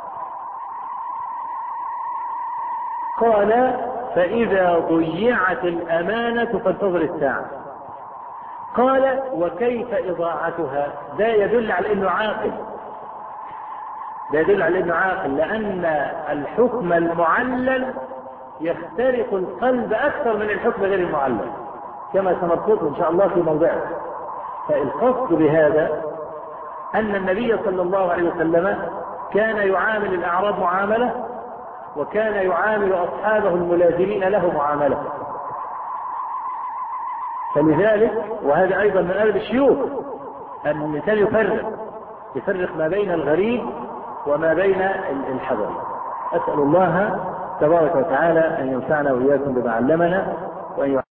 قال فإذا ضيعت الأمانة فانتظر الساعة. قال وكيف إضاعتها؟ ده يدل على أنه عاقل، ده يدل على أنه عاقل، لأن الحكم المعلل يخترق القلب أكثر من الحكم غير المعلل كما سنرصده إن شاء الله في موضعه. فالقصد بهذا أن النبي صلى الله عليه وسلم كان يعامل الأعراب معاملة، وكان يعامل أصحابه الملازمين له معاملة. فلذلك وهذا أيضا من أدب الشيوخ أن الإنسان يفرق ما بين الغريب وما بين الحضر. أسأل الله تبارك وتعالى أن ينفعنا وإياكم بما علمنا وأن